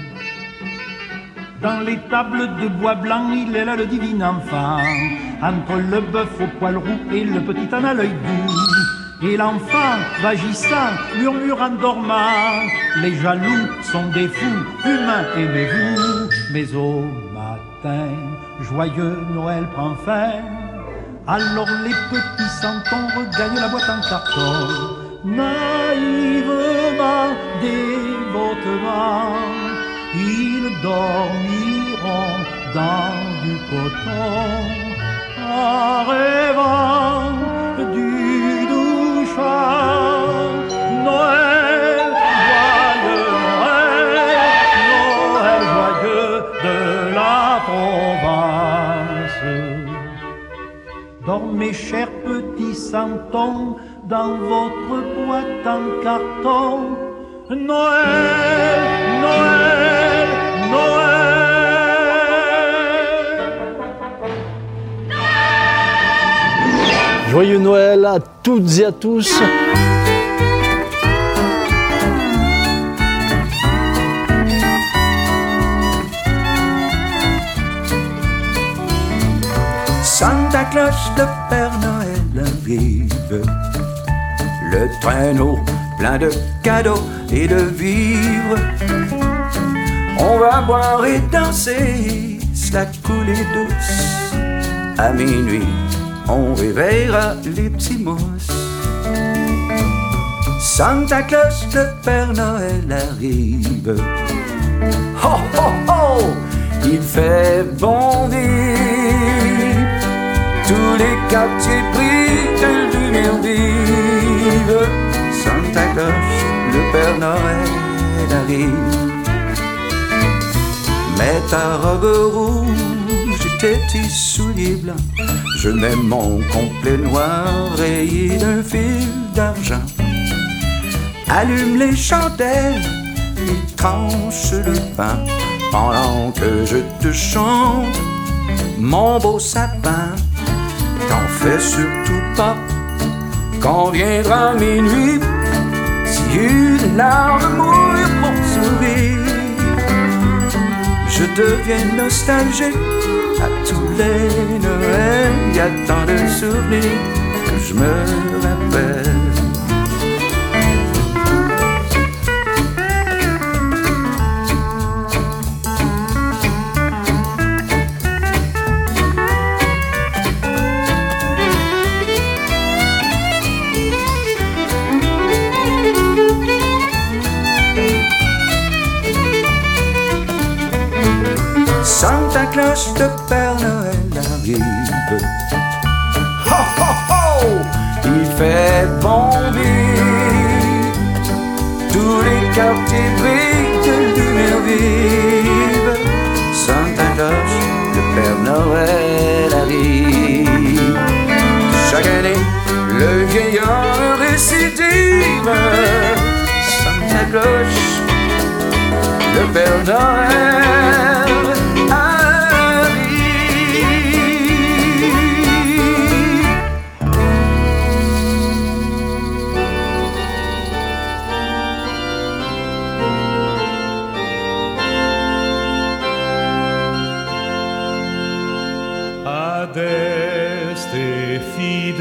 Speaker 20: Dans les tables de bois blanc, il est là le divin enfant, entre le bœuf au poil roux et le petit âne à l'œil doux. Et l'enfant, vagissant, murmure en dormant, les jaloux sont des fous, humains aimez-vous. Mais au matin, joyeux Noël prend fin, alors les petits santons regagnent la boîte en carton. Naïvement, dévotement, ils dormiront dans du coton, en rêvant du doux chant. Noël, joyeux Noël, Noël joyeux de la Provence. Dormez, chers petits santons, dans votre boîte en carton. Noël, Noël, Noël. Noël.
Speaker 6: Joyeux Noël à toutes et à tous.
Speaker 13: Santa Claus, le Père Noël arrive. Le traîneau plein de cadeaux et de vivres. On va boire et danser, la coulée douce. À minuit, on réveillera les petits mousses. Santa Claus, le Père Noël arrive. Ho ho ho, il fait bon vivre. Tous les quartiers brillent de lumière vive. Santa Claus, le Père Noël arrive. Mets ta robe rouge et tes petits souliers blancs. Je mets mon complet noir rayé d'un fil d'argent. Allume les chandelles et tranche le pain pendant que je te chante, mon beau sapin. T'en fais surtout pas quand viendra minuit. Si une larme mouille pour sourire, je deviens nostalgique à tous les Noëls. Y a tant de souvenirs que je me rappelle. Santa Claus, le Père Noël arrive. Ho ho ho, il fait bon vivre. Tous les quartiers brillent de lumière vive. Santa Claus, le Père Noël arrive. Chaque année, le vieillard récidive. Santa Claus, le Père Noël.
Speaker 4: Adeste fideles,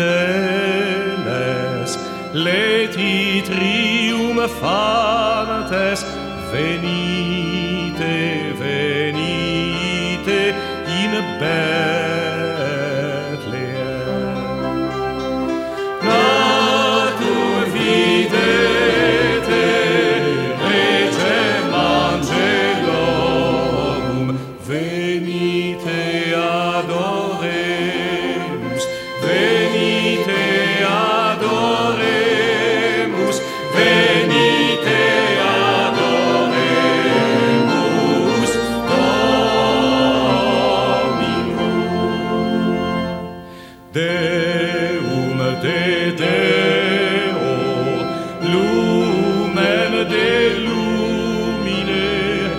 Speaker 4: leti triumphantes, venite, venite in Bethlehem. Natur videte, regem angelorum, venite adoremus, venite adoremus, venite adoremus Dominum. Deum de Deo, lumen de lumine,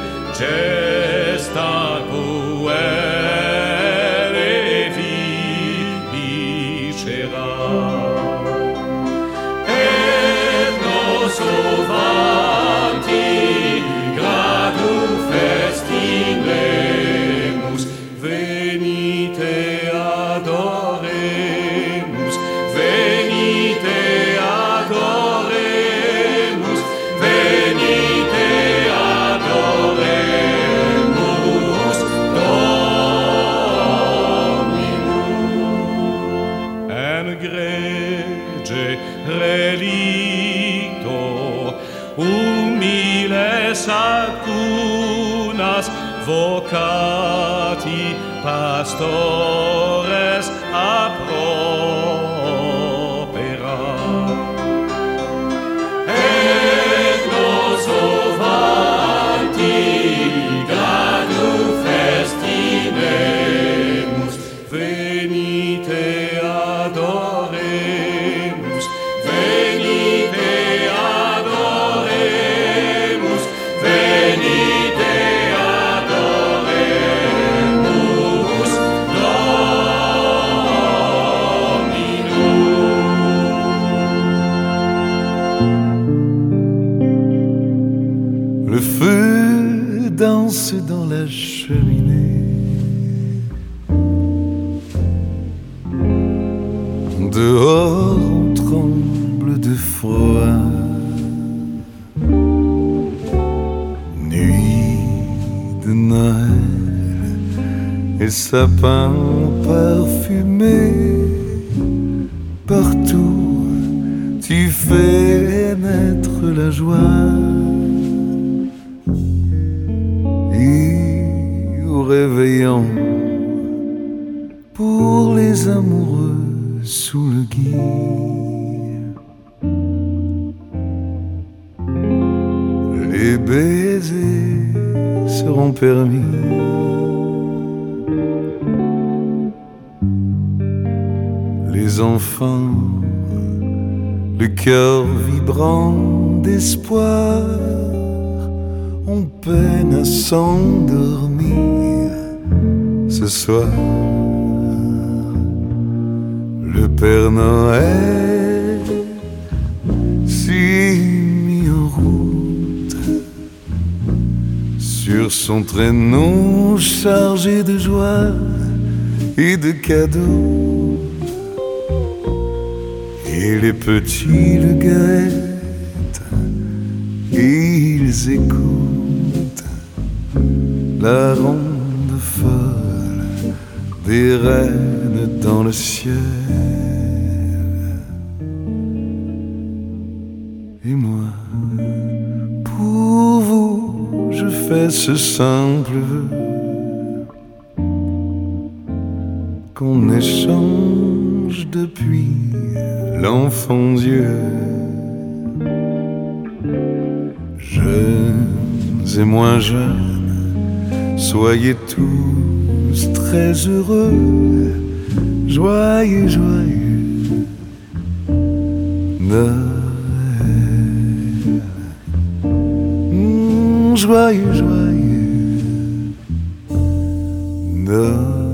Speaker 4: gesta puere vicera. Et nos ovanti gradum festinemus, venite adoremus, venite adoremus, venite adoremus Dominum. En grege relicto, humiles acunas, vocati pastores a propera. Et nos ovanti gradum festinemus, venite adoremus, venite adoremus, venite adoremus Dominum.
Speaker 6: Le feu danse dans la cheminée. Dehors on tremble de froid. Nuit de Noël et sapin parfumé. Partout tu fais naître la joie. Et au réveillon, pour les amoureux sous le gui, les baisers seront permis. Les enfants, le cœur vibrant d'espoir, on peine à s'endormir ce soir. Le Père Noël s'est mis en route sur son traîneau chargé de joie et de cadeaux. Et les petits le guettent et ils écoutent la ronde folle des reines dans le ciel. Et moi, pour vous, je fais ce simple vœu, qu'on échange depuis l'enfant Dieu. Jeunes et moins jeunes, soyez tous très heureux, joyeux, joyeux Noël. Mmh, joyeux, joyeux Noël.